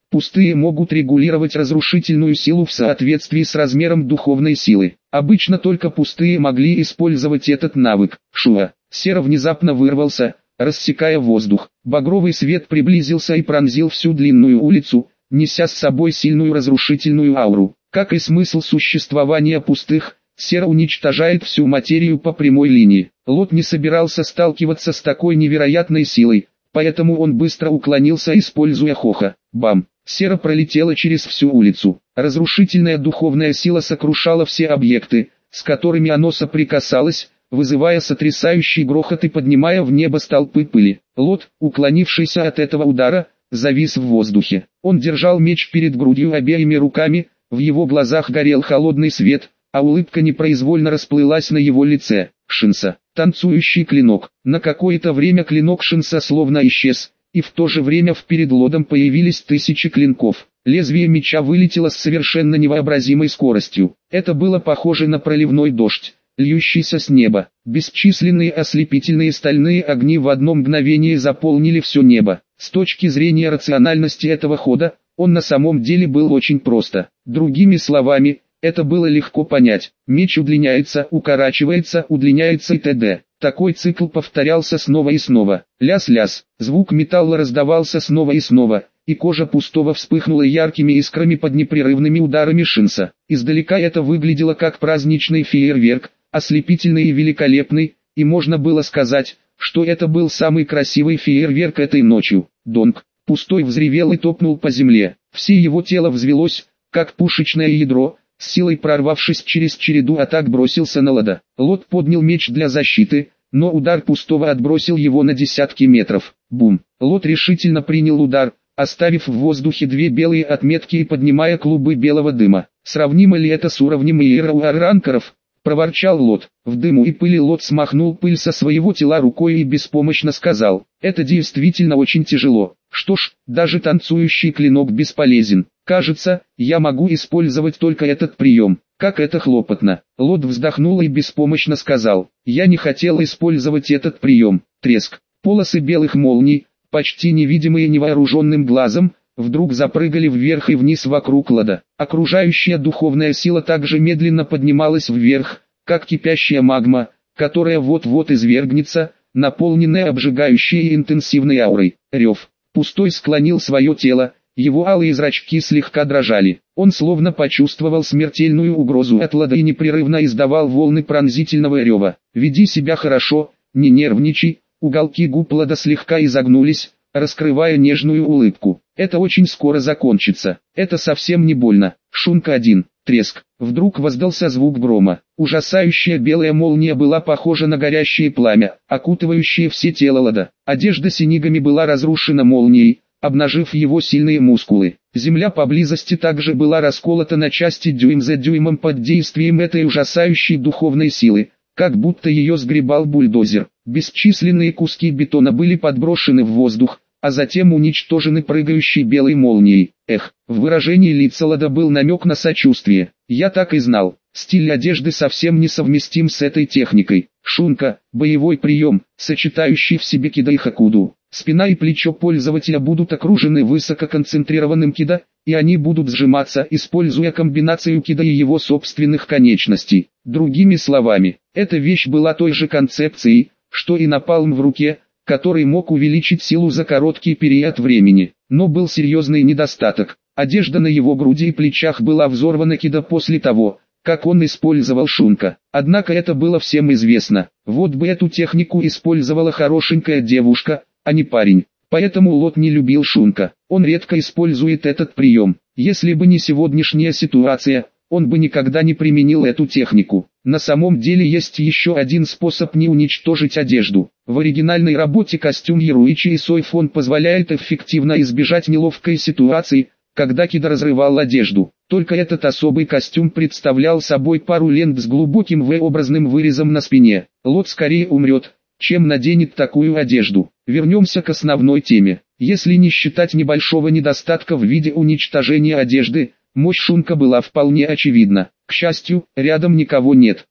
Пустые могут регулировать разрушительную силу в соответствии с размером духовной силы. Обычно только пустые могли использовать этот навык. Шуа. Сера внезапно вырвался, рассекая воздух. Багровый свет приблизился и пронзил всю длинную улицу, неся с собой сильную разрушительную ауру. Как и смысл существования пустых, Сера уничтожает всю материю по прямой линии. Лот не собирался сталкиваться с такой невероятной силой, поэтому он быстро уклонился, используя Хоха. Бам! Сера пролетела через всю улицу. Разрушительная духовная сила сокрушала все объекты, с которыми оно соприкасалось, вызывая сотрясающий грохот и поднимая в небо столпы пыли. Лот, уклонившийся от этого удара, завис в воздухе. Он держал меч перед грудью обеими руками, в его глазах горел холодный свет, а улыбка непроизвольно расплылась на его лице. Шинса. Танцующий клинок. На какое-то время клинок Шинса словно исчез, и в то же время перед Лотом появились тысячи клинков. Лезвие меча вылетело с совершенно невообразимой скоростью. Это было похоже на проливной дождь, льющийся с неба. Бесчисленные ослепительные стальные огни в одно мгновение заполнили все небо. С точки зрения рациональности этого хода, он на самом деле был очень просто. Другими словами, это было легко понять. Меч удлиняется, укорачивается, удлиняется и т.д. Такой цикл повторялся снова и снова. Ляс-ляс. Звук металла раздавался снова и снова, и кожа пустого вспыхнула яркими искрами под непрерывными ударами Шинса. Издалека это выглядело как праздничный фейерверк, ослепительный и великолепный, и можно было сказать, что это был самый красивый фейерверк этой ночью. Донг. Пустой взревел и топнул по земле. Все его тело взвелось, как пушечное ядро, с силой прорвавшись через череду атак, бросился на Лота. Лот поднял меч для защиты, но удар пустого отбросил его на десятки метров. Бум! Лот решительно принял удар, оставив в воздухе две белые отметки и поднимая клубы белого дыма. Сравнимо ли это с уровнем иероуаранкеров? Проворчал Лот. В дыму и пыли Лот смахнул пыль со своего тела рукой и беспомощно сказал: «Это действительно очень тяжело. Что ж, даже танцующий клинок бесполезен. Кажется, я могу использовать только этот прием. Как это хлопотно». Лот вздохнул и беспомощно сказал: «Я не хотел использовать этот прием». Треск. Полосы белых молний, почти невидимые невооруженным глазом, вдруг запрыгали вверх и вниз вокруг Лота. Окружающая духовная сила также медленно поднималась вверх, как кипящая магма, которая вот-вот извергнется, наполненная обжигающей и интенсивной аурой. Рев. Пустой склонил свое тело, его алые зрачки слегка дрожали. Он словно почувствовал смертельную угрозу от Лота и непрерывно издавал волны пронзительного рева. «Веди себя хорошо, не нервничай». Уголки губ Лота слегка изогнулись, раскрывая нежную улыбку. «Это очень скоро закончится. Это совсем не больно». Шунка 1. Треск. Вдруг воздался звук грома. Ужасающая белая молния была похожа на горящее пламя, окутывающее все тело Лота. Одежда Синигами была разрушена молнией, обнажив его сильные мускулы. Земля поблизости также была расколота на части дюйм за дюймом под действием этой ужасающей духовной силы, как будто ее сгребал бульдозер. Бесчисленные куски бетона были подброшены в воздух, а затем уничтожены прыгающей белой молнией. Эх, в выражении лица Лота был намек на сочувствие. «Я так и знал. Стиль одежды совсем несовместим с этой техникой». Шунка – боевой прием, сочетающий в себе кида и хакуду. Спина и плечо пользователя будут окружены высококонцентрированным кида, и они будут сжиматься, используя комбинацию кида и его собственных конечностей. Другими словами, эта вещь была той же концепцией, что и напалм в руке, который мог увеличить силу за короткий период времени. Но был серьезный недостаток. Одежда на его груди и плечах была взорвана кида после того, как он использовал Шунка. Однако это было всем известно. Вот бы эту технику использовала хорошенькая девушка, а не парень. Поэтому Лот не любил Шунка. Он редко использует этот прием. Если бы не сегодняшняя ситуация, он бы никогда не применил эту технику. На самом деле есть еще один способ не уничтожить одежду. В оригинальной работе костюм Яруичи и Сойфон позволяет эффективно избежать неловкой ситуации, когда кида разрывал одежду. Только этот особый костюм представлял собой пару лент с глубоким V-образным вырезом на спине. Лот скорее умрет, чем наденет такую одежду. Вернемся к основной теме. Если не считать небольшого недостатка в виде уничтожения одежды, мощь Шунка была вполне очевидна. К счастью, рядом никого нет.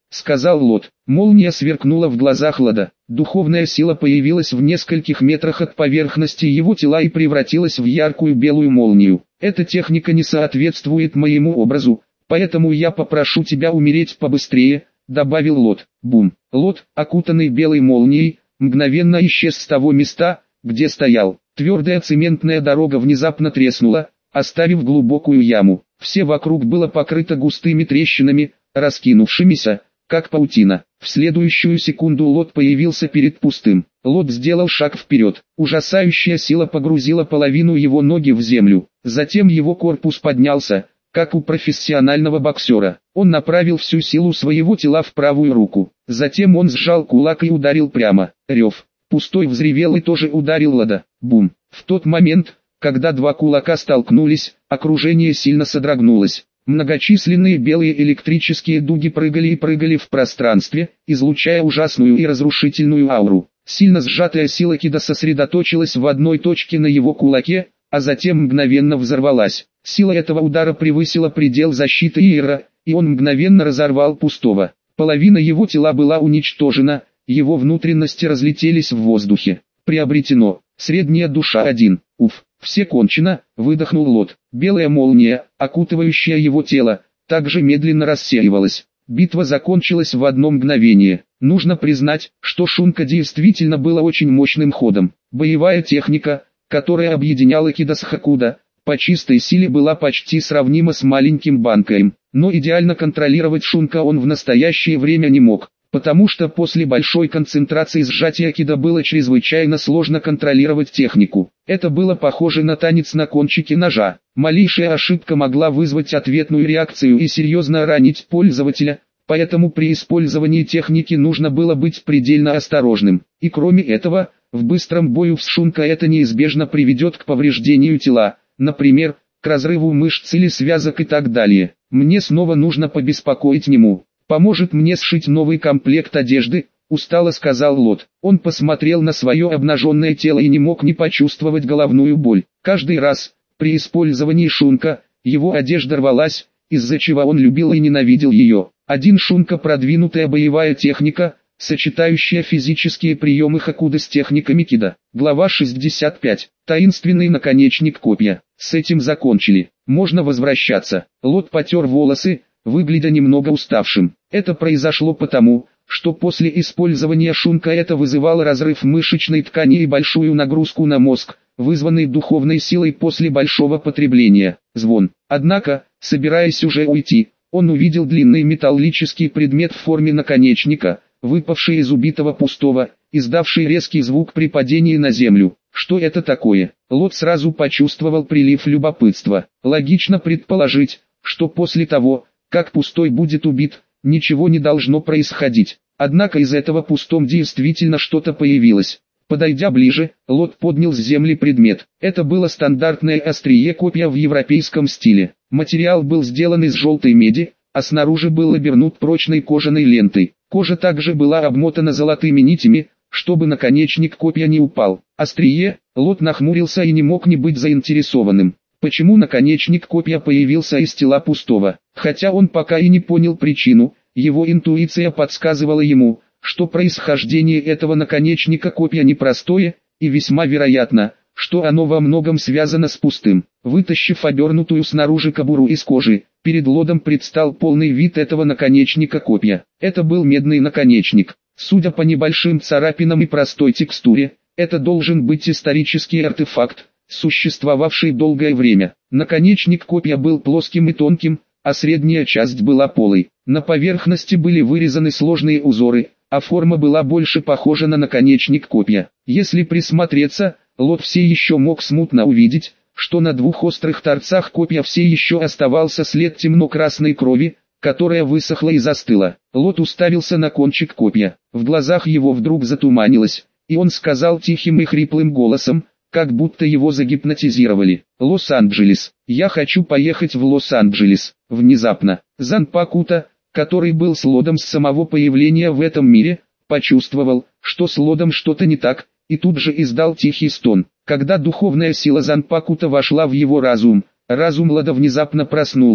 сказал Лот. Молния сверкнула в глазах Лода. Духовная сила появилась в нескольких метрах от поверхности его тела и превратилась в яркую белую молнию. Эта техника не соответствует моему образу, поэтому я попрошу тебя умереть побыстрее, добавил Лот. Бум! Лот, окутанный белой молнией, мгновенно исчез с того места, где стоял. Твердая цементная дорога внезапно треснула, оставив глубокую яму. Все вокруг было покрыто густыми трещинами, раскинувшимися, как паутина. В следующую секунду Лот появился перед пустым. Лот сделал шаг вперед. Ужасающая сила погрузила половину его ноги в землю. Затем его корпус поднялся, как у профессионального боксера. Он направил всю силу своего тела в правую руку. Затем он сжал кулак и ударил прямо. Рев. Пустой взревел и тоже ударил Лода. Бум. В тот момент, когда два кулака столкнулись, окружение сильно содрогнулось. Многочисленные белые электрические дуги прыгали и прыгали в пространстве, излучая ужасную и разрушительную ауру. Сильно сжатая сила Кида сосредоточилась в одной точке на его кулаке, а затем мгновенно взорвалась. Сила этого удара превысила предел защиты Иера, и он мгновенно разорвал пустого. Половина его тела была уничтожена, его внутренности разлетелись в воздухе. Приобретено. Средняя душа 1. Уф, все кончено, выдохнул Лот. Белая молния, окутывающая его тело, также медленно рассеивалась. Битва закончилась в одно мгновение. Нужно признать, что Шунка действительно было очень мощным ходом. Боевая техника, которая объединяла Кида с Хакуда, по чистой силе была почти сравнима с маленьким Банкаем. Но идеально контролировать Шунка он в настоящее время не мог. Потому что после большой концентрации сжатия Кида было чрезвычайно сложно контролировать технику. Это было похоже на танец на кончике ножа. Малейшая ошибка могла вызвать ответную реакцию и серьезно ранить пользователя, поэтому при использовании техники нужно было быть предельно осторожным. И кроме этого, в быстром бою с Шунка это неизбежно приведет к повреждению тела, например, к разрыву мышц или связок и так далее. Мне снова нужно побеспокоить Нему. «Поможет мне сшить новый комплект одежды», — устало сказал Лот. Он посмотрел на свое обнаженное тело и не мог не почувствовать головную боль. Каждый раз, при использовании Шунка, его одежда рвалась, из-за чего он любил и ненавидел ее. Один Шунка — продвинутая боевая техника, сочетающая физические приемы Хакуда с техниками Кида. Глава 65. Таинственный наконечник копья. С этим закончили. Можно возвращаться. Лот потер волосы, выглядя немного уставшим. Это произошло потому, что после использования Шунка это вызывало разрыв мышечной ткани и большую нагрузку на мозг, вызванный духовной силой после большого потребления. Звон. Однако, собираясь уже уйти, он увидел длинный металлический предмет в форме наконечника, выпавший из убитого пустого, издавший резкий звук при падении на землю. Что это такое? Лот сразу почувствовал прилив любопытства. Логично предположить, что после того, как пустой будет убит, ничего не должно происходить. Однако из этого пустом действительно что-то появилось. Подойдя ближе, Лот поднял с земли предмет. Это было стандартное острие копья в европейском стиле. Материал был сделан из желтой меди, а снаружи был обернут прочной кожаной лентой. Кожа также была обмотана золотыми нитями, чтобы наконечник копья не упал. Острие, Лот нахмурился и не мог не быть заинтересованным. Почему наконечник копья появился из тела пустого? Хотя он пока и не понял причину, его интуиция подсказывала ему, что происхождение этого наконечника копья непростое, и весьма вероятно, что оно во многом связано с пустым. Вытащив обернутую снаружи кобуру из кожи, перед Лодом предстал полный вид этого наконечника копья. Это был медный наконечник. Судя по небольшим царапинам и простой текстуре, это должен быть исторический артефакт, существовавший долгое время. Наконечник копья был плоским и тонким, а средняя часть была полой. На поверхности были вырезаны сложные узоры, а форма была больше похожа на наконечник копья. Если присмотреться, Лот все еще мог смутно увидеть, что на двух острых торцах копья все еще оставался след темно-красной крови, которая высохла и застыла. Лот уставился на кончик копья. В глазах его вдруг затуманилось, и он сказал тихим и хриплым голосом, как будто его загипнотизировали: «Лос-Анджелес. Я хочу поехать в Лос-Анджелес». Внезапно, Занпакута, который был с Лодом с самого появления в этом мире, почувствовал, что с Лодом что-то не так, и тут же издал тихий стон. Когда духовная сила Занпакута вошла в его разум, разум Лода внезапно проснулся.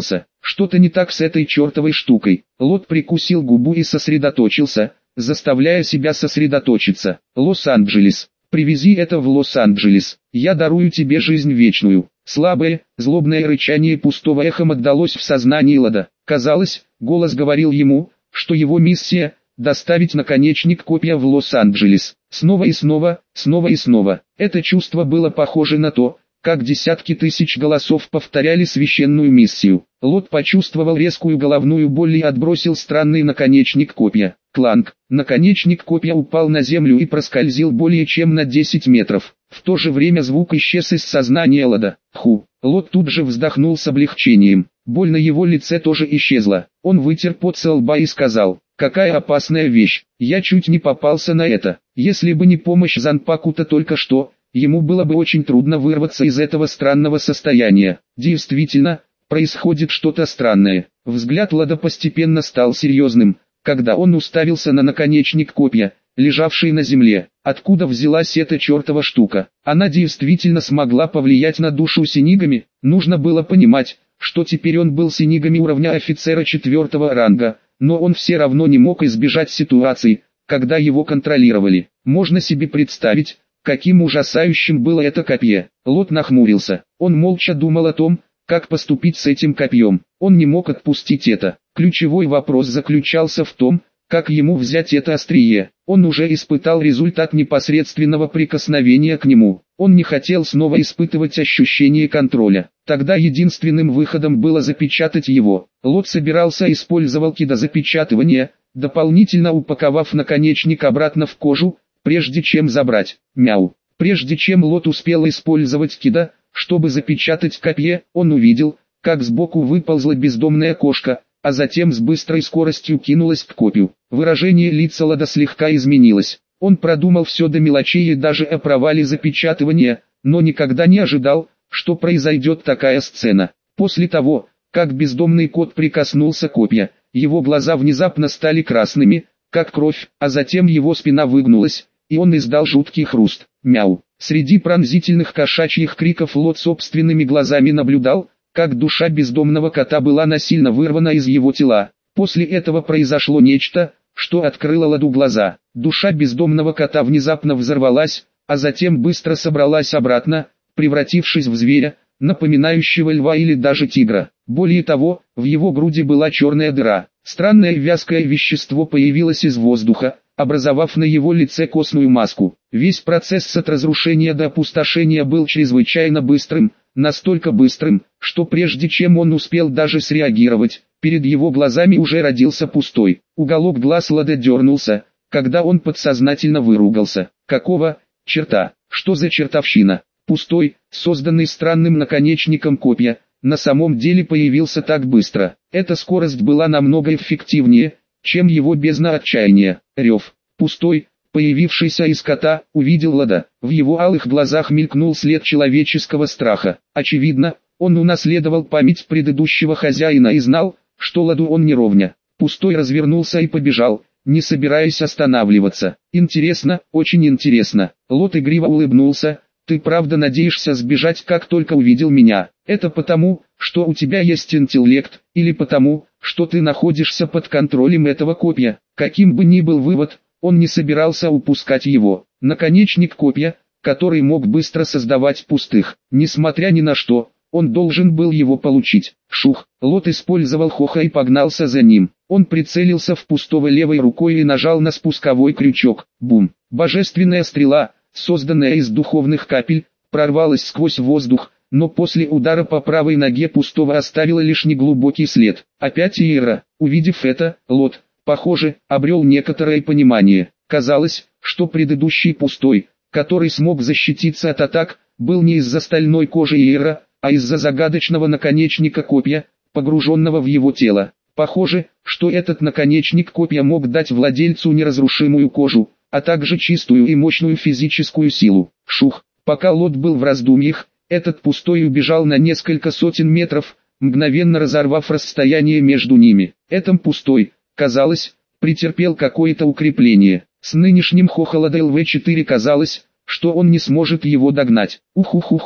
Что-то не так с этой чертовой штукой. Лот прикусил губу и сосредоточился, заставляя себя сосредоточиться. Лос-Анджелес. Привези это в Лос-Анджелес. Я дарую тебе жизнь вечную. Слабое, злобное рычание пустого эхом отдалось в сознании Лада. Казалось, голос говорил ему, что его миссия – доставить наконечник копья в Лос-Анджелес. Снова и снова, снова и снова. Это чувство было похоже на то, как десятки тысяч голосов повторяли священную миссию. Лот почувствовал резкую головную боль и отбросил странный наконечник копья. Кланг. Наконечник копья упал на землю и проскользил более чем на 10 метров. В то же время звук исчез из сознания Лада. Ху. Лот тут же вздохнул с облегчением. Боль на его лице тоже исчезла. Он вытер пот со лба и сказал: «Какая опасная вещь. Я чуть не попался на это. Если бы не помощь Занпакута только что, ему было бы очень трудно вырваться из этого странного состояния». Действительно, происходит что-то странное. Взгляд Лада постепенно стал серьезным, когда он уставился на наконечник копья, лежавший на земле. Откуда взялась эта чертова штука? Она действительно смогла повлиять на душу Синигами? Нужно было понимать, что теперь он был Синигами уровня офицера 4-го ранга, но он все равно не мог избежать ситуации, когда его контролировали. Можно себе представить, каким ужасающим было это копье. Лот нахмурился. Он молча думал о том, как поступить с этим копьем. Он не мог отпустить это. Ключевой вопрос заключался в том, как ему взять это острие. Он уже испытал результат непосредственного прикосновения к нему. Он не хотел снова испытывать ощущение контроля. Тогда единственным выходом было запечатать его. Лот собирался использовать кидозапечатывание, дополнительно упаковав наконечник обратно в кожу, прежде чем забрать. Мяу. Прежде чем Лот успел использовать кидо, чтобы запечатать копье, он увидел, как сбоку выползла бездомная кошка, а затем с быстрой скоростью кинулась к копью. Выражение лица Лада слегка изменилось. Он продумал все до мелочей и даже о провале запечатывания, но никогда не ожидал, что произойдет такая сцена. После того, как бездомный кот прикоснулся к копья, его глаза внезапно стали красными, как кровь, а затем его спина выгнулась, и он издал жуткий хруст. Мяу. Среди пронзительных кошачьих криков Лот собственными глазами наблюдал, как душа бездомного кота была насильно вырвана из его тела. После этого произошло нечто, что открыло Ладу глаза. Душа бездомного кота внезапно взорвалась, а затем быстро собралась обратно, превратившись в зверя, напоминающего льва или даже тигра. Более того, в его груди была черная дыра. Странное вязкое вещество появилось из воздуха, образовав на его лице костную маску. Весь процесс от разрушения до опустошения был чрезвычайно быстрым, настолько быстрым, что прежде чем он успел даже среагировать, перед его глазами уже родился пустой. Уголок глаз Лада дернулся, когда он подсознательно выругался. Какого черта? Что за чертовщина? Пустой, созданный странным наконечником копья, на самом деле появился так быстро. Эта скорость была намного эффективнее, чем его бездна отчаяния. Рев. Пустой, появившийся из кота, увидел Лада. В его алых глазах мелькнул след человеческого страха. Очевидно, он унаследовал память предыдущего хозяина и знал, что Ладу он не ровня. Пустой развернулся и побежал, не собираясь останавливаться. Интересно, очень интересно. Лот игриво улыбнулся. Ты правда надеешься сбежать, как только увидел меня? Это потому, что у тебя есть интеллект, или потому, что ты находишься под контролем этого копья? Каким бы ни был вывод, он не собирался упускать его. Наконечник копья, который мог быстро создавать пустых. Несмотря ни на что, он должен был его получить. Шух. Лот использовал хоха и погнался за ним. Он прицелился в пустого левой рукой и нажал на спусковой крючок. Бум. Божественная стрела, созданная из духовных капель, прорвалась сквозь воздух, но после удара по правой ноге пустого оставила лишь неглубокий след. Опять Иера. Увидев это, Лот, похоже, обрел некоторое понимание. Казалось, что предыдущий пустой, который смог защититься от атак, был не из-за стальной кожи Иера, а из-за загадочного наконечника копья, погруженного в его тело. Похоже, что этот наконечник копья мог дать владельцу неразрушимую кожу, а также чистую и мощную физическую силу. Шух. Пока Лот был в раздумьях, этот пустой убежал на несколько сотен метров, мгновенно разорвав расстояние между ними. Этот пустой, казалось, претерпел какое-то укрепление. С нынешним Хохолода ЛВ-4 казалось, что он не сможет его догнать. Ух-ух-ух-ух.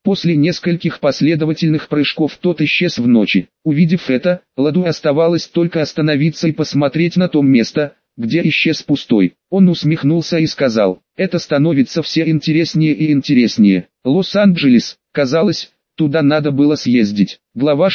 После нескольких последовательных прыжков тот исчез в ночи. Увидев это, Ладу оставалось только остановиться и посмотреть на то место, где исчез пустой. Он усмехнулся и сказал: «Это становится все интереснее и интереснее. Лос-Анджелес, казалось, туда надо было съездить». Глава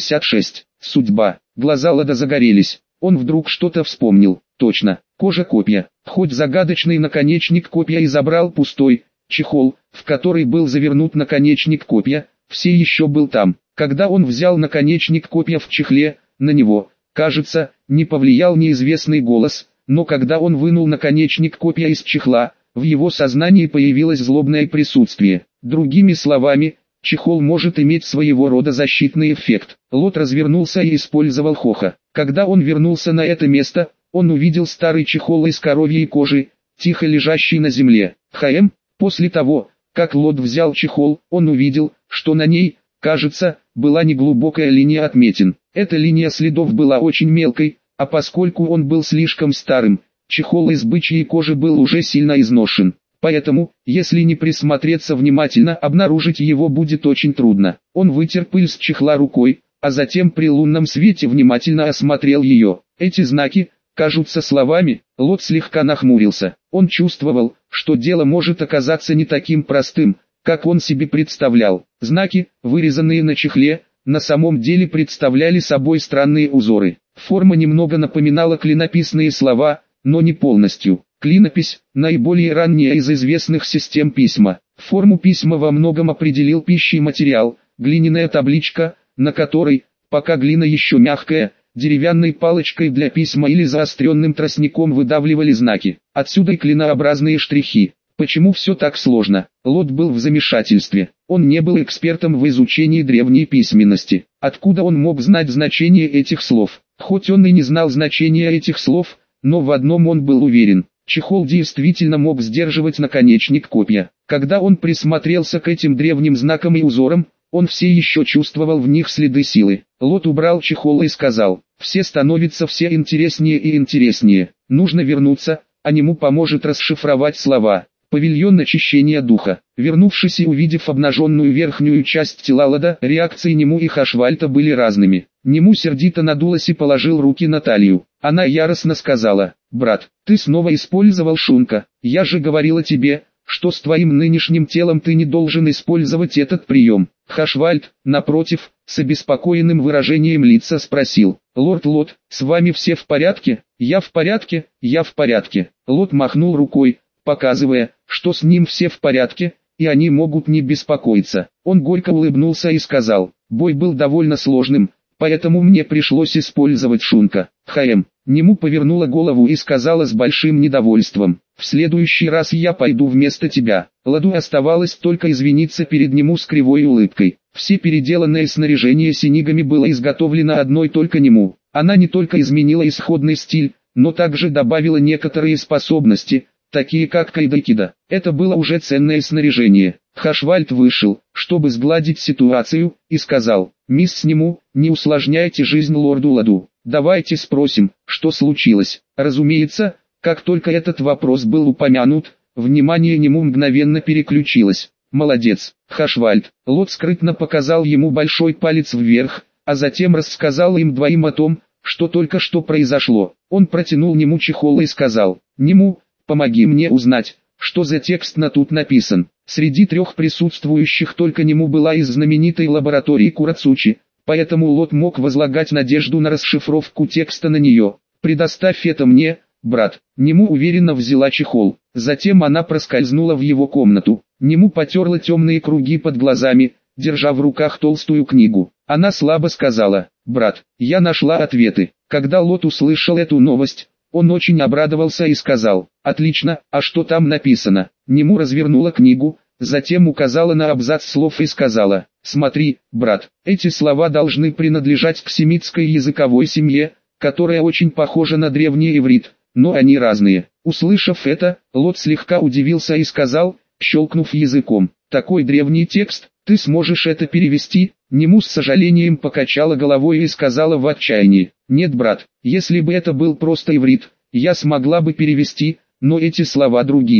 66. Судьба. Глаза Лада загорелись. Он вдруг что-то вспомнил. Точно, кожа копья. Хоть загадочный наконечник копья и забрал пустой чехол, в который был завернут наконечник копья, все еще был там. Когда он взял наконечник копья в чехле, на него, кажется, не повлиял неизвестный голос, но когда он вынул наконечник копья из чехла, в его сознании появилось злобное присутствие. Другими словами, чехол может иметь своего рода защитный эффект. Лот развернулся и использовал Хоха. Когда он вернулся на это место, он увидел старый чехол из коровьей кожи, тихо лежащий на земле. После того, как Лот взял чехол, он увидел, что на ней, кажется, была неглубокая линия отметин. Эта линия следов была очень мелкой, а поскольку он был слишком старым, чехол из бычьей кожи был уже сильно изношен. Поэтому, если не присмотреться внимательно, обнаружить его будет очень трудно. Он вытер пыль с чехла рукой, а затем при лунном свете внимательно осмотрел ее. Эти знаки кажутся словами. Лот слегка нахмурился. Он чувствовал, что дело может оказаться не таким простым, как он себе представлял. Знаки, вырезанные на чехле, на самом деле представляли собой странные узоры. Форма немного напоминала клинописные слова, но не полностью. Клинопись – наиболее ранняя из известных систем письма. Форму письма во многом определил пищей материал, глиняная табличка, на которой, пока глина еще мягкая, деревянной палочкой для письма или заостренным тростником выдавливали знаки. Отсюда и клинообразные штрихи. Почему все так сложно? Лот был в замешательстве. Он не был экспертом в изучении древней письменности. Откуда он мог знать значение этих слов? Хоть он и не знал значения этих слов, но в одном он был уверен. Чехол действительно мог сдерживать наконечник копья. Когда он присмотрелся к этим древним знакам и узорам, он все еще чувствовал в них следы силы. Лот убрал чехол и сказал: «Все становятся все интереснее и интереснее. Нужно вернуться, а нему поможет расшифровать слова». Павильон очищения духа. Вернувшись и увидев обнаженную верхнюю часть тела Лада, реакции Нему и Хашвальта были разными. Нему сердито надулась и положил руки на талию. Она яростно сказала: «Брат, ты снова использовал Шунка. Я же говорила тебе, что с твоим нынешним телом ты не должен использовать этот прием». Хашвальт, напротив, с обеспокоенным выражением лица спросил: «Лорд Лот, с вами все в порядке?» «Я в порядке, я в порядке». Лот махнул рукой, показывая, что с ним все в порядке, и они могут не беспокоиться. Он горько улыбнулся и сказал: «Бой был довольно сложным, поэтому мне пришлось использовать Шунка». Нему повернула голову и сказала с большим недовольством: «В следующий раз я пойду вместо тебя». Ладу оставалось только извиниться перед Нему с кривой улыбкой. Все переделанное снаряжение синигами было изготовлено одной только Нему. Она не только изменила исходный стиль, но также добавила некоторые способности, такие как кайдакида. Это было уже ценное снаряжение. Хашвальт вышел, чтобы сгладить ситуацию, и сказал: «Мисс Нему, не усложняйте жизнь лорду Ладу. Давайте спросим, что случилось». Разумеется, как только этот вопрос был упомянут, внимание Нему мгновенно переключилось. «Молодец, Хашвальт». Лот скрытно показал ему большой палец вверх, а затем рассказал им двоим о том, что только что произошло. Он протянул Нему чехол и сказал: «Нему, помоги мне узнать, что за текст на тут написан». Среди трех присутствующих только Нему была из знаменитой лаборатории Курацучи, поэтому Лот мог возлагать надежду на расшифровку текста на нее. «Предоставь это мне, брат». Нему уверенно взяла чехол. Затем она проскользнула в его комнату. Нему потерла темные круги под глазами, держа в руках толстую книгу. Она слабо сказала: «Брат, я нашла ответы». Когда Лот услышал эту новость, он очень обрадовался и сказал: «Отлично, а что там написано?» Нему развернула книгу, затем указала на абзац слов и сказала: «Смотри, брат, эти слова должны принадлежать к семитской языковой семье, которая очень похожа на древний иврит, но они разные». Услышав это, Лот слегка удивился и сказал, щелкнув языком: «Такой древний текст, ты сможешь это перевести?» Нему с сожалением покачала головой и сказала в отчаянии: «Нет, брат, если бы это был просто иврит, я смогла бы перевести, но эти слова другие.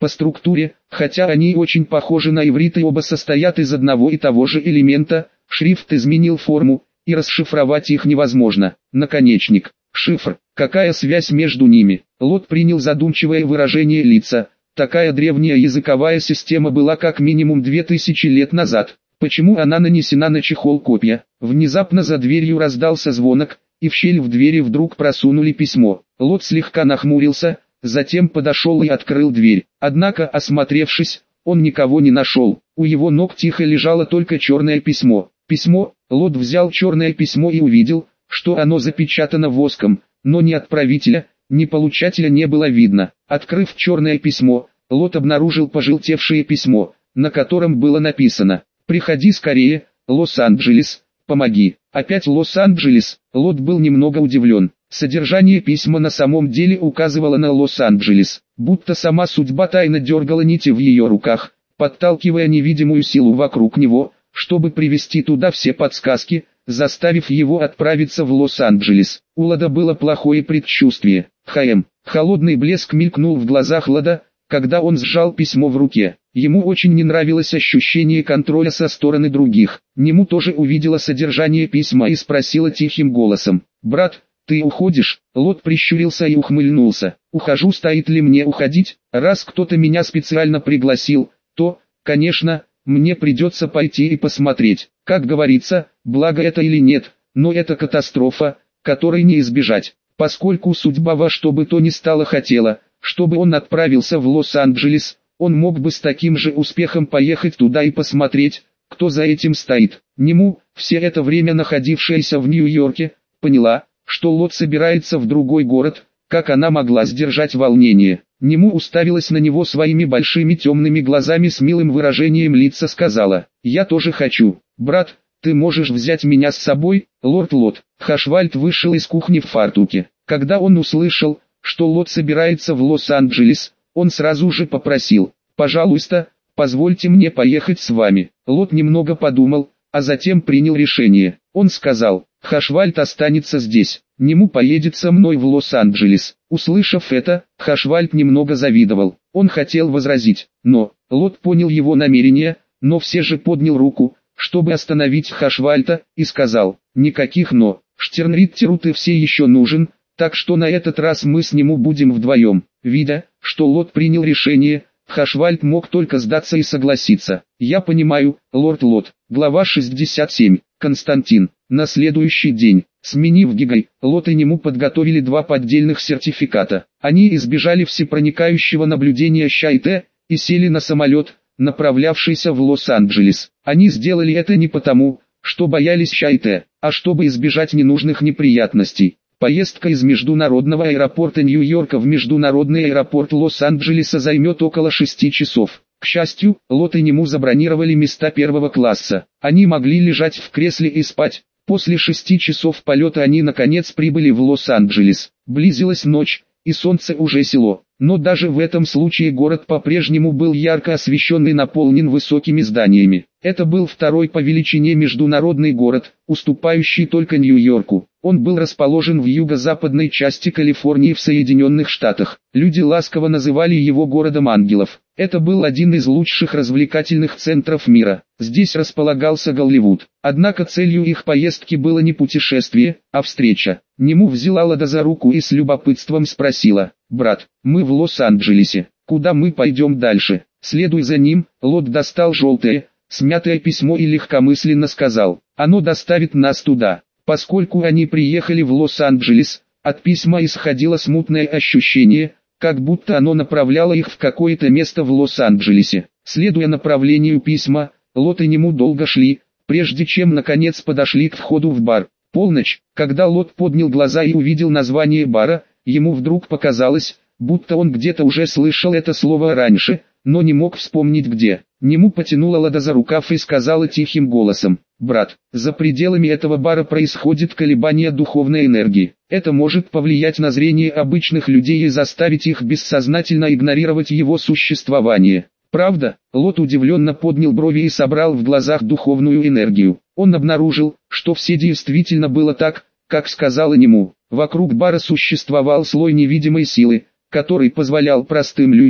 По структуре, хотя они очень похожи на иврит и оба состоят из одного и того же элемента, шрифт изменил форму, и расшифровать их невозможно. Наконечник, шифр, какая связь между ними? Лот принял задумчивое выражение лица. Такая древняя языковая система была как минимум 2000 лет назад. Почему она нанесена на чехол копья? Внезапно за дверью раздался звонок, и в щель в двери вдруг просунули письмо. Лот слегка нахмурился, затем подошел и открыл дверь. Однако, осмотревшись, он никого не нашел. У его ног тихо лежало только черное письмо. Письмо, Лот взял черное письмо и увидел, что оно запечатано воском, но ни отправителя, ни получателя не было видно. Открыв черное письмо, Лот обнаружил пожелтевшее письмо, на котором было написано: «Приходи скорее, Лос-Анджелес, помоги». Опять Лос-Анджелес. Лот был немного удивлен. Содержание письма на самом деле указывало на Лос-Анджелес, будто сама судьба тайно дергала нити в ее руках, подталкивая невидимую силу вокруг него, чтобы привести туда все подсказки, заставив его отправиться в Лос-Анджелес. У Лода было плохое предчувствие. Холодный блеск мелькнул в глазах Лода, когда он сжал письмо в руке. Ему очень не нравилось ощущение контроля со стороны других. Нему тоже увидела содержание письма и спросила тихим голосом: «Брат, ты уходишь?» Лот прищурился и ухмыльнулся. «Ухожу, стоит ли мне уходить? Раз кто-то меня специально пригласил, то, конечно, мне придется пойти и посмотреть. Как говорится, благо это или нет, но это катастрофа, которой не избежать. Поскольку судьба во что бы то ни стало хотела, чтобы он отправился в Лос-Анджелес, он мог бы с таким же успехом поехать туда и посмотреть, кто за этим стоит». Нему, все это время находившаяся в Нью-Йорке, поняла, что Лот собирается в другой город. Как она могла сдержать волнение? Нему уставилась на него своими большими темными глазами с милым выражением лица, сказала: «Я тоже хочу. Брат, ты можешь взять меня с собой, лорд Лот». Хашвальд вышел из кухни в фартуке. Когда он услышал, что Лот собирается в Лос-Анджелес, он сразу же попросил: «Пожалуйста, позвольте мне поехать с вами». Лот немного подумал, а затем принял решение. Он сказал: «Хашвальд останется здесь. Нему поедет со мной в Лос-Анджелес». Услышав это, Хашвальд немного завидовал. Он хотел возразить, но Лот понял его намерение, но все же поднял руку, чтобы остановить Хашвальда, и сказал: «Никаких «но». Штернриттеру ты все еще нужен, так что на этот раз мы с ним будем вдвоем». Видя, что Лот принял решение, Хашвальд мог только сдаться и согласиться. «Я понимаю, лорд Лот». Глава 67. Константин. На следующий день, сменив Гигай, Лот и Нему подготовили 2 поддельных сертификата. Они избежали всепроникающего наблюдения Щайте и сели на самолет, направлявшийся в Лос-Анджелес. Они сделали это не потому, что боялись Щайте, а чтобы избежать ненужных неприятностей. Поездка из международного аэропорта Нью-Йорка в международный аэропорт Лос-Анджелеса займет около 6 часов. К счастью, Лот и Нему забронировали места первого класса. Они могли лежать в кресле и спать. После 6 часов полета они наконец прибыли в Лос-Анджелес. Близилась ночь, и солнце уже село. Но даже в этом случае город по-прежнему был ярко освещен и наполнен высокими зданиями. Это был второй по величине международный город, уступающий только Нью-Йорку. Он был расположен в юго-западной части Калифорнии в Соединенных Штатах. Люди ласково называли его городом ангелов. Это был один из лучших развлекательных центров мира. Здесь располагался Голливуд. Однако целью их поездки было не путешествие, а встреча. Нему взяла Лода за руку и с любопытством спросила: «Брат, мы в Лос-Анджелесе. Куда мы пойдем дальше?» Следуя за ним, Лот достал желтое, смятое письмо и легкомысленно сказал: «Оно доставит нас туда». Поскольку они приехали в Лос-Анджелес, от письма исходило смутное ощущение, как будто оно направляло их в какое-то место в Лос-Анджелесе. Следуя направлению письма, Лот и Нему долго шли, прежде чем наконец подошли к входу в бар. Полночь. Когда Лот поднял глаза и увидел название бара, ему вдруг показалось, будто он где-то уже слышал это слово раньше, но не мог вспомнить где. Нему потянула Лода за рукав и сказала тихим голосом: «Брат, за пределами этого бара происходит колебание духовной энергии. Это может повлиять на зрение обычных людей и заставить их бессознательно игнорировать его существование». «Правда?» Лот удивленно поднял брови и собрал в глазах духовную энергию. Он обнаружил, что все действительно было так, как сказала Нему. Вокруг бара существовал слой невидимой силы, который позволял простым людям,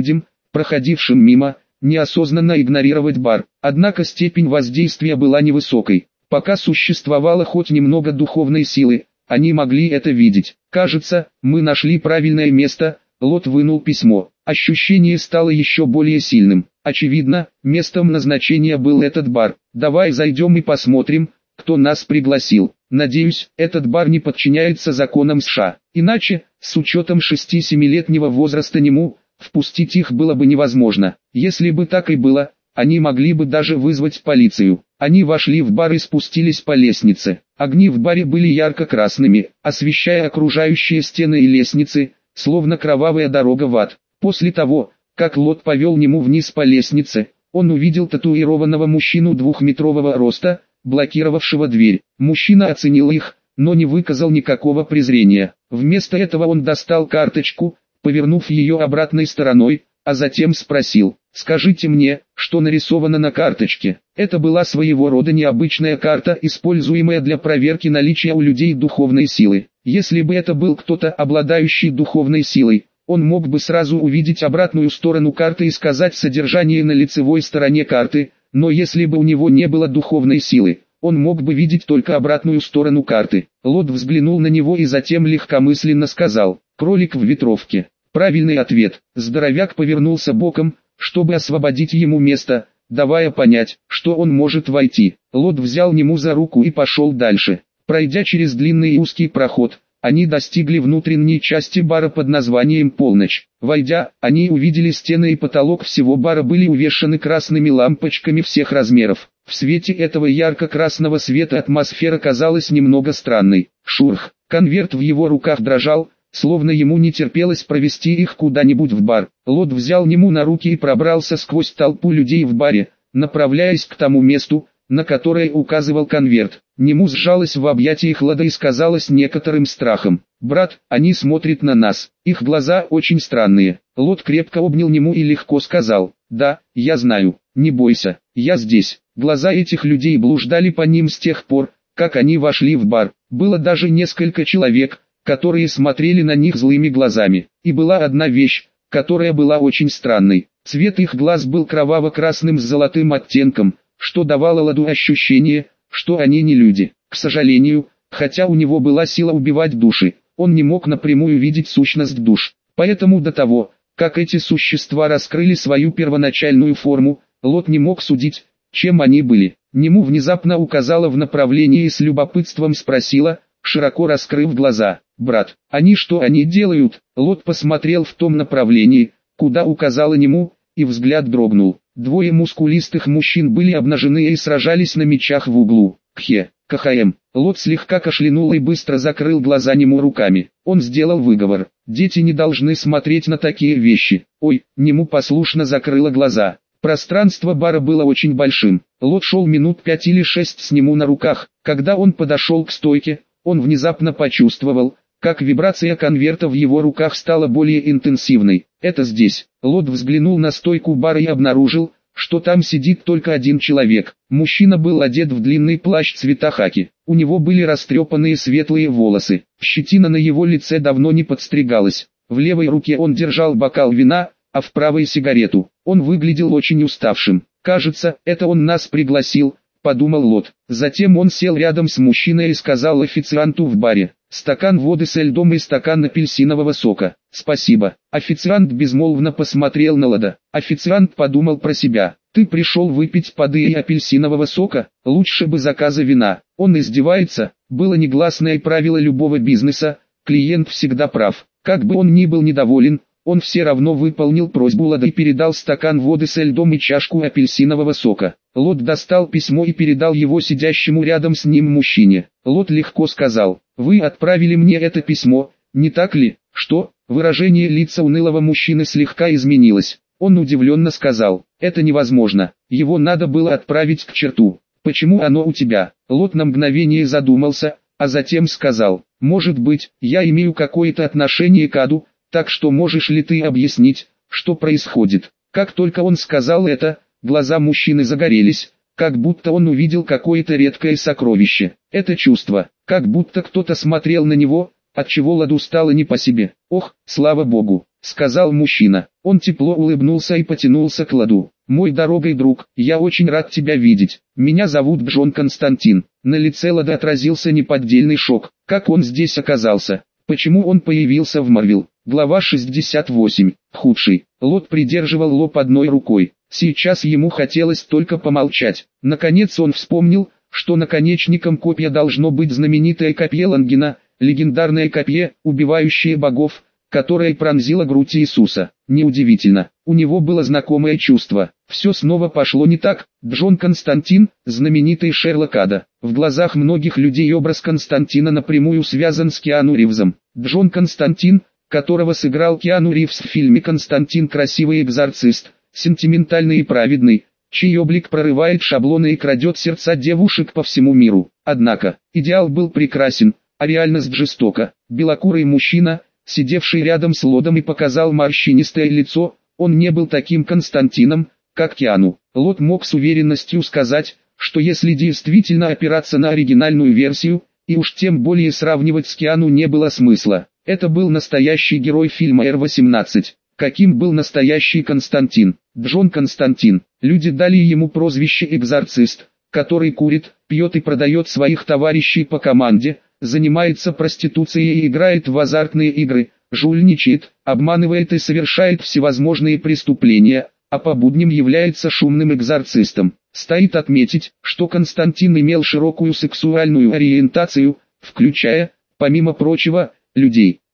проходившим мимо, неосознанно игнорировать бар. Однако степень воздействия была невысокой. Пока существовало хоть немного духовной силы, они могли это видеть. «Кажется, мы нашли правильное место», — Лот вынул письмо. Ощущение стало еще более сильным. Очевидно, местом назначения был этот бар. «Давай зайдем и посмотрим, кто нас пригласил. Надеюсь, этот бар не подчиняется законам США. Иначе, с учетом 6-7-летнего возраста нему, впустить их было бы невозможно. Если бы так и было, они могли бы даже вызвать полицию». Они вошли в бар и спустились по лестнице. Огни в баре были ярко-красными, освещая окружающие стены и лестницы, словно кровавая дорога в ад. После того, как Лот повел Нему вниз по лестнице, он увидел татуированного мужчину 2-метрового роста, блокировавшего дверь. Мужчина оценил их, но не выказал никакого презрения. Вместо этого он достал карточку, повернув ее обратной стороной, а затем спросил: «Скажите мне, что нарисовано на карточке?» Это была своего рода необычная карта, используемая для проверки наличия у людей духовной силы. Если бы это был кто-то, обладающий духовной силой, он мог бы сразу увидеть обратную сторону карты и сказать содержание на лицевой стороне карты, но если бы у него не было духовной силы, он мог бы видеть только обратную сторону карты. Лот взглянул на него и затем легкомысленно сказал: «Кролик в ветровке». Правильный ответ. Здоровяк повернулся боком, чтобы освободить ему место, давая понять, что он может войти. Лот взял Нему за руку и пошел дальше. Пройдя через длинный и узкий проход, они достигли внутренней части бара под названием «Полночь». Войдя, они увидели стены и потолок всего бара были увешаны красными лампочками всех размеров. В свете этого ярко-красного света атмосфера казалась немного странной. Шурх. Конверт в его руках дрожал, словно ему не терпелось провести их куда-нибудь в бар. Лот взял Нему на руки и пробрался сквозь толпу людей в баре, направляясь к тому месту, на которое указывал конверт. Нему сжалось в объятиях Лода и сказалось некоторым страхом: «Брат, они смотрят на нас, их глаза очень странные». Лот крепко обнял Нему и легко сказал: «Да, я знаю, не бойся, я здесь». Глаза этих людей блуждали по ним с тех пор, как они вошли в бар. Было даже несколько человек, которые смотрели на них злыми глазами. И была одна вещь, которая была очень странной. Цвет их глаз был кроваво-красным с золотым оттенком, что давало Лоду ощущение, что они не люди. К сожалению, хотя у него была сила убивать души, он не мог напрямую видеть сущность душ. Поэтому до того, как эти существа раскрыли свою первоначальную форму, Лот не мог судить, чем они были. Нему внезапно указала в направлении и с любопытством спросила, широко раскрыв глаза: «Брат, что они делают?» Лот посмотрел в том направлении, куда указала Нему, и взгляд дрогнул. Двое мускулистых мужчин были обнажены и сражались на мечах в углу. КХМ. Лот слегка кашлянул и быстро закрыл глаза Нему руками. Он сделал выговор: «Дети не должны смотреть на такие вещи». «Ой», Нему послушно закрыла глаза. Пространство бара было очень большим. Лот шел минут 5 или 6 с Нему на руках. Когда он подошел к стойке, он внезапно почувствовал, как вибрация конверта в его руках стала более интенсивной. «Это здесь». Лот взглянул на стойку бара и обнаружил, что там сидит только один человек. Мужчина был одет в длинный плащ цвета хаки. У него были растрепанные светлые волосы. Щетина на его лице давно не подстригалась. В левой руке он держал бокал вина, а в правой сигарету. Он выглядел очень уставшим. «Кажется, это он нас пригласил», — подумал Лот. Затем он сел рядом с мужчиной и сказал официанту в баре: «Стакан воды со льдом и стакан апельсинового сока». «Спасибо». Официант безмолвно посмотрел на Лода. Официант подумал про себя: «Ты пришел выпить воды и апельсинового сока? Лучше бы заказа вина». Он издевается. Было негласное правило любого бизнеса: клиент всегда прав. Как бы он ни был недоволен, он все равно выполнил просьбу Лода и передал стакан воды со льдом и чашку апельсинового сока. Лот достал письмо и передал его сидящему рядом с ним мужчине. Лот легко сказал: «Вы отправили мне это письмо, не так ли?» «Что?» Выражение лица унылого мужчины слегка изменилось. Он удивленно сказал: «Это невозможно, его надо было отправить к черту. Почему оно у тебя?» Лот на мгновение задумался, а затем сказал: «Может быть, я имею какое-то отношение к аду, так что можешь ли ты объяснить, что происходит?» Как только он сказал это, глаза мужчины загорелись, как будто он увидел какое-то редкое сокровище. Это чувство, как будто кто-то смотрел на него, отчего Ладу стало не по себе. «Ох, слава богу», — сказал мужчина. Он тепло улыбнулся и потянулся к Ладу. «Мой дорогой друг, я очень рад тебя видеть. Меня зовут Джон Константин». На лице Лада отразился неподдельный шок. Как он здесь оказался? Почему он появился в Марвел? Глава 68. Худший. Лот придерживал лоб одной рукой. Сейчас ему хотелось только помолчать. Наконец он вспомнил, что наконечником копья должно быть знаменитое копье Лангина, легендарное копье, убивающее богов, которое пронзило грудь Иисуса. Неудивительно, у него было знакомое чувство. Все снова пошло не так. Джон Константин, знаменитый Шерлок Ада. В глазах многих людей образ Константина напрямую связан с Киану Ривзом. Джон Константин, которого сыграл Киану Ривз в фильме «Константин. Красивый экзорцист», сентиментальный и праведный, чей облик прорывает шаблоны и крадет сердца девушек по всему миру. Однако, идеал был прекрасен, а реальность жестока. Белокурый мужчина, сидевший рядом с Лодом и показал морщинистое лицо, он не был таким Константином, как Киану. Лод мог с уверенностью сказать, что если действительно опираться на оригинальную версию, и уж тем более сравнивать с Киану не было смысла. Это был настоящий герой фильма Р-18. Каким был настоящий Константин? Джон Константин. Люди дали ему прозвище «экзорцист», который курит, пьет и продает своих товарищей по команде, занимается проституцией и играет в азартные игры, жульничает, обманывает и совершает всевозможные преступления, а по будням является шумным экзорцистом. Стоит отметить, что Константин имел широкую сексуальную ориентацию, включая, помимо прочего, людей.